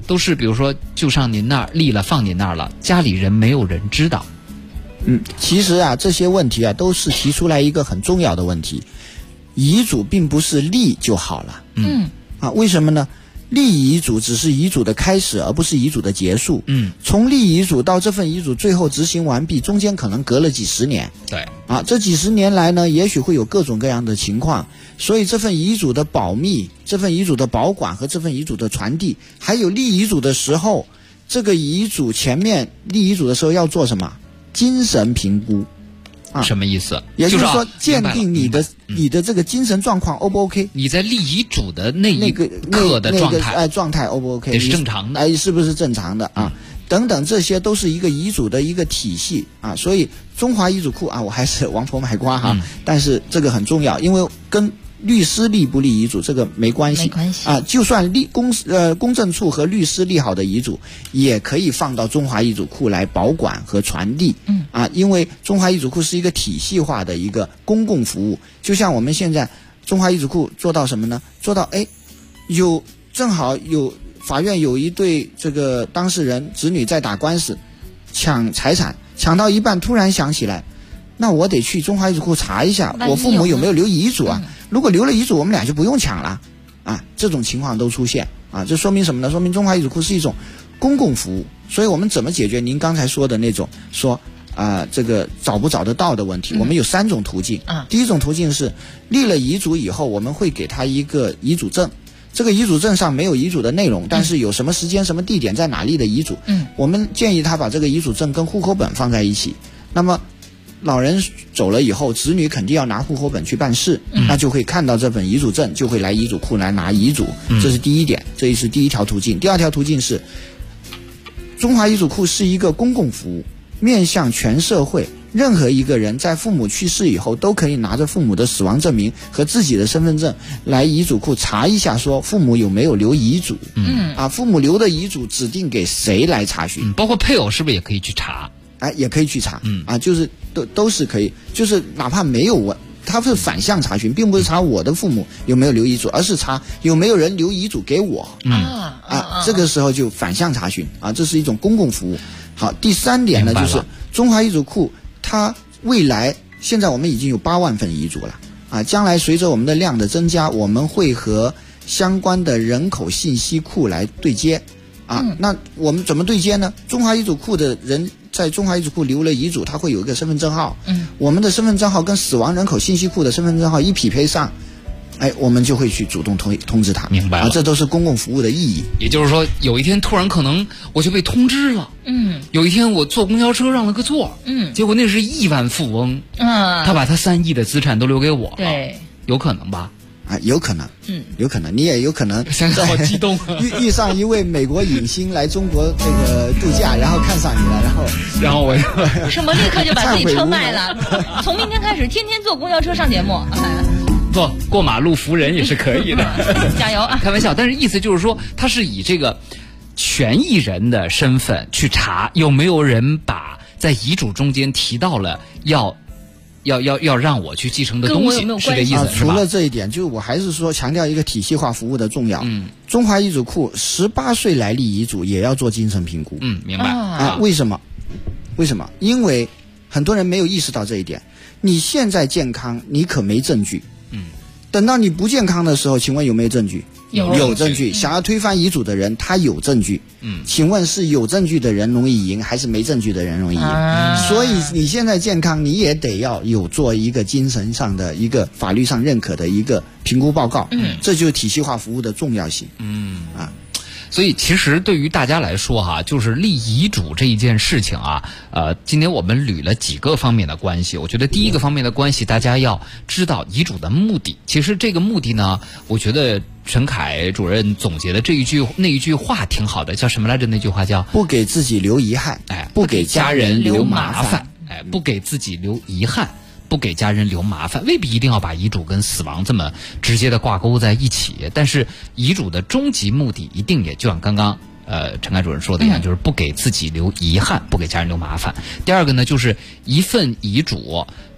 都是比如说就上您那儿立了放您那儿了，家里人没有人知道。 其实啊，这些问题啊都是提出来一个很重要的问题，遗嘱并不是立就好了。为什么呢？立遗嘱只是遗嘱的开始，而不是遗嘱的结束。从立遗嘱到这份遗嘱最后执行完毕，中间可能隔了几十年。 对， 这几十年来呢，也许会有各种各样的情况，所以这份遗嘱的保密、这份遗嘱的保管和这份遗嘱的传递，还有立遗嘱的时候，这个遗嘱前面立遗嘱的时候要做什么？精神评估。 什么意思？ 也就是说，鉴定你的这个精神状况 O 不 OK？ 你在立遗嘱的那一刻的状态 O 不 OK？ 得是正常的， 是不是正常的啊？等等，这些都是一个遗嘱的一个体系啊。所以中华遗嘱库啊，我还是王婆卖瓜哈，但是这个很重要，因为跟律师立不立遗嘱这个没关系啊。就算公证处和律师立好的遗嘱，也可以放到中华遗嘱库来保管和传递。因为中华遗嘱库是一个体系化的一个公共服务。就像我们现在中华遗嘱库做到什么呢？做到正好有法院有一对这个当事人子女在打官司，抢财产，抢到一半突然想起来，那我得去中华遗嘱库查一下我父母有没有留遗嘱啊。如果留了遗嘱，我们俩就不用抢了啊。这种情况都出现啊，这说明什么呢？说明中华遗嘱库是一种公共服务。所以我们怎么解决您刚才说的那种说这个找不找得到的问题？我们有3种途径。第一种途径是立了遗嘱以后，我们会给他一个遗嘱证，这个遗嘱证上没有遗嘱的内容，但是有什么时间什么地点在哪立的遗嘱。我们建议他把这个遗嘱证跟户口本放在一起。那么老人走了以后，子女肯定要拿户口本去办事，那就会看到这本遗嘱证，就会来遗嘱库来拿遗嘱。这是第一点，这是第一条途径。第二条途径是中华遗嘱库是一个公共服务，面向全社会，任何一个人在父母去世以后，都可以拿着父母的死亡证明和自己的身份证来遗嘱库查一下，说父母有没有留遗嘱。父母留的遗嘱指定给谁来查询？ 包括配偶是不是也可以去查？ 也可以去查。就是都是可以，就是哪怕没有他是反向查询，并不是查我的父母有没有留遗嘱，而是查有没有人留遗嘱给我。这个时候就反向查询这是一种公共服务。好，第3点呢，就是中华遗嘱库它未来现在我们已经有8万份遗嘱了将来随着我们的量的增加，我们会和相关的人口信息库来对接那我们怎么对接呢？中华遗嘱库的人在中华遗嘱库留了遗嘱，他会有一个身份证号。我们的身份证号跟死亡人口信息库的身份证号一匹配上，我们就会去主动通知他。 明白了， 这都是公共服务的意义。 也就是说，有一天突然可能我就被通知了。有一天我坐公交车让了个座。结果那是亿万富翁。他把他3亿的资产都留给我了。 对， 有可能吧？ 有可能。有可能，你也有可能现在好激动遇上一位美国影星来中国这个度假，然后看上你了， 然后我什么立刻就把自己车卖了，从明天开始天天坐公交车上节目。 过马路扶人也是可以的。 加油啊！ 开玩笑，但是意思就是说，他是以这个权益人的身份去查有没有人把在遗嘱中间提到了要让我去继承的东西，是这意思。 除了这一点，就是我还是说强调一个体系化服务的重要。中华遗嘱库18岁来立遗嘱也要做精神评估。 明白为什么？因为很多人没有意识到这一点。你现在健康，你可没证据。等到你不健康的时候，请问有没有证据？有证据。想要推翻遗嘱的人，他有证据。请问是有证据的人容易赢，还是没证据的人容易赢？所以你现在健康，你也得要有做一个精神上的一个法律上认可的一个评估报告。这就是体系化服务的重要性。 所以其实对于大家来说就是立遗嘱这一件事情今天我们捋了几个方面的关系。我觉得第一个方面的关系，大家要知道遗嘱的目的。其实这个目的呢，我觉得陈凯主任总结的那一句话挺好的，叫什么来着？那句话叫不给自己留遗憾， 不给家人留麻烦。不给自己留遗憾，不给家人留麻烦。未必一定要把遗嘱跟死亡这么直接的挂钩在一起，但是遗嘱的终极目的一定也就像刚刚陈凯主任说的一样，就是不给自己留遗憾，不给家人留麻烦。第二个呢，就是一份遗嘱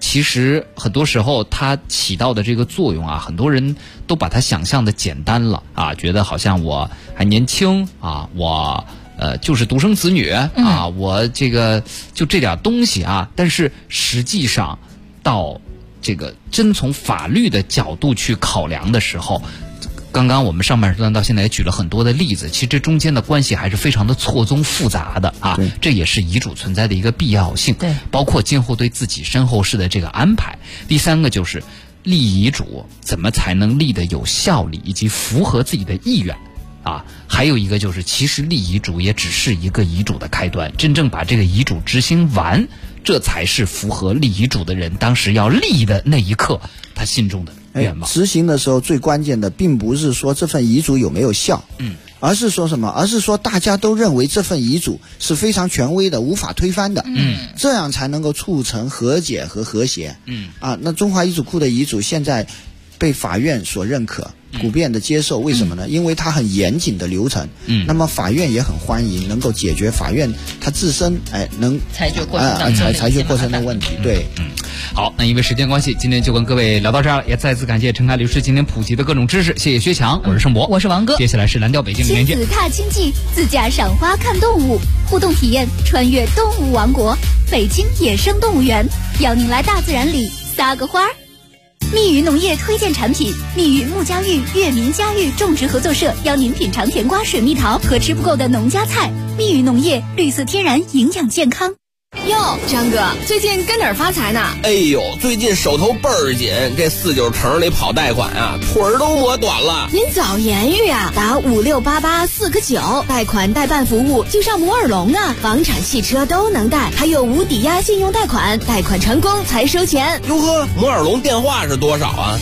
其实很多时候它起到的这个作用啊，很多人都把它想象的简单了啊，觉得好像我还年轻啊，我就是独生子女啊，我这个就这点东西啊，但是实际上到这个真从法律的角度去考量的时候，刚刚我们上半段到现在也举了很多的例子，其实这中间的关系还是非常的错综复杂的啊，这也是遗嘱存在的一个必要性，对，包括今后对自己身后事的这个安排。第三个就是立遗嘱怎么才能立得有效力以及符合自己的意愿啊，还有一个就是其实立遗嘱也只是一个遗嘱的开端，真正把这个遗嘱执行完，这才是符合立遗嘱的人当时要立的那一刻他心中的愿望。 执行的时候最关键的并不是说这份遗嘱有没有效，而是说什么？而是说大家都认为这份遗嘱是非常权威的，无法推翻的，这样才能够促成和解和和谐。那中华遗嘱库的遗嘱现在被法院所认可，普遍的接受，为什么呢？因为它很严谨的流程，那么法院也很欢迎，能够解决法院它自身能裁决过程的问题。对， 好，那因为时间关系，今天就跟各位聊到这儿了，也再次感谢陈凯律师今天普及的各种知识，谢谢薛强，我是盛博， 我是王哥， 接下来是蓝调北京的连接。 亲子踏经济，自驾赏花看动物，互动体验穿越动物王国，北京野生动物园，邀您来大自然里撒个花儿。密语农业推荐产品，密语木家峪悦民家峪种植合作社邀您品尝甜瓜、水蜜桃和吃不够的农家菜。密语农业，绿色天然，营养健康。 哟，张哥，最近跟哪儿发财呢？ 哎呦，最近手头倍儿紧，这49城里跑贷款啊，腿儿都磨短了。 您早言语啊，打5688-4个9，贷款代办服务就上摩尔龙啊，房产、汽车都能贷，还有无抵押信用贷款，贷款成功才收钱。 哟呵，摩尔龙电话是多少啊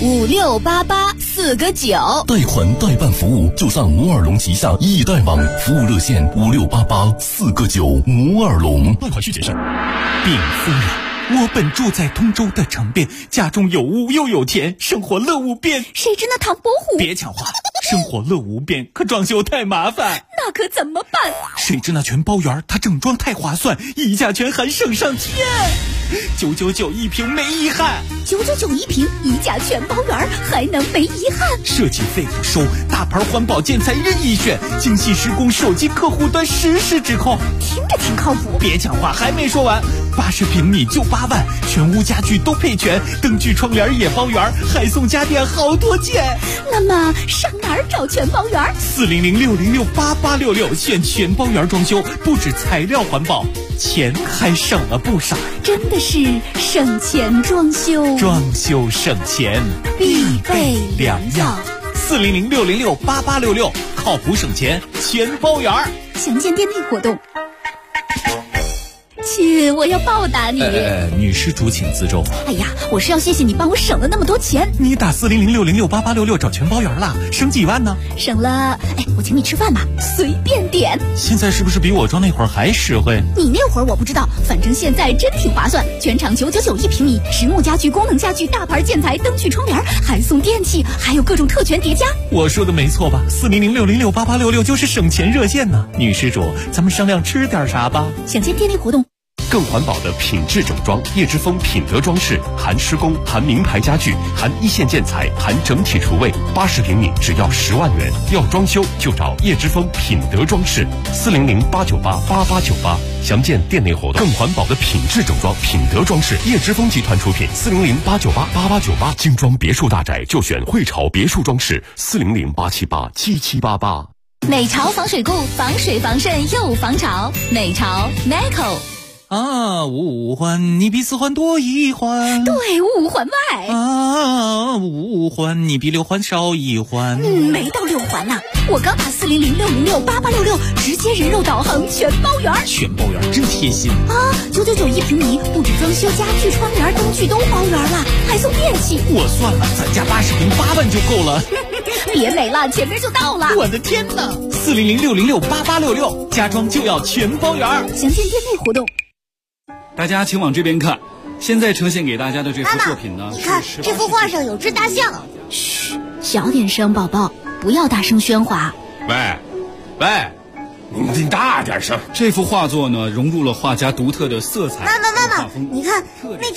？5688-4个9。 贷款代办服务就上摩尔龙旗下易贷网，服务热线5688-4个9，摩尔龙。 贷款需谨慎。禀夫人，我本住在通州的城边，家中有屋又有田，生活乐无边。 谁知那唐伯虎？ 别抢话，生活乐无边，可装修太麻烦。 那可怎么办？ 谁知那全包园，它整装太划算，溢价权还省上天。999一平没遗憾 ，999一平，溢价全包园，还能没遗憾？ 设计费不收，大牌环保建材任意选，精细施工，手机客户端实时指控， 听着挺靠谱。 别抢话，还没说完，80平米就8万，全屋家具都配全，灯具窗帘也包圆，还送家电好多件。 那么上哪儿找全包园 ？400-606-8866，选全包园装修，不止材料环保，钱还省了不少。 真的是省钱装修， 装修省钱必备良药。 400-606-8866，靠谱省钱全包园。 详见店内活动。亲，我要报答你。 女施主请自重。 哎呀，我是要谢谢你帮我省了那么多钱。 你打400-606-8866找全包园了，省几万呢？ 省了，我请你吃饭嘛，随便点。 现在是不是比我装那会儿还实惠？ 你那会儿我不知道，反正现在真挺划算。全场999一平米，实木家具、功能家具、大牌建材、灯具、窗帘，还送电器，还有各种特权叠加。 我说的没错吧？400-606-8866就是省钱热线呢。女施主，咱们商量吃点啥吧？ 详见店内活动。 更环保的品质整装，叶之峰品德装饰，含施工，含名牌家具，含一线建材，含整体厨卫，80平米只要10万元。要装修就找叶之峰品德装饰，400-898-8898，详见店内活动。更环保的品质整装，品德装饰，叶之峰集团出品，400-898-8898，精装别墅大宅就选汇潮别墅装饰，400-878-7788。 美潮防水固，防水防渗又防潮，美潮 Nico。 五环你比4环多1环， 对，5环外。 5环你比6环少1环。 没到6环呢。我刚打400-606-8866，直接人肉导航全包园。 全包园真贴心 ！999一平米，不止装修家具、窗帘、灯具都包圆了，还送电器。 我算了，咱家80平8万就够了。 别美了，前面就到了。 我的天哪！400-606-8866，家装就要全包园。 详见店内活动。 大家请往这边看，现在呈现给大家的这幅作品呢， 你看这幅画上有只大象。 嘘，小点声，宝宝，不要大声喧哗。 喂，你大点声。这幅画作呢，融入了画家独特的色彩。 妈妈，你看那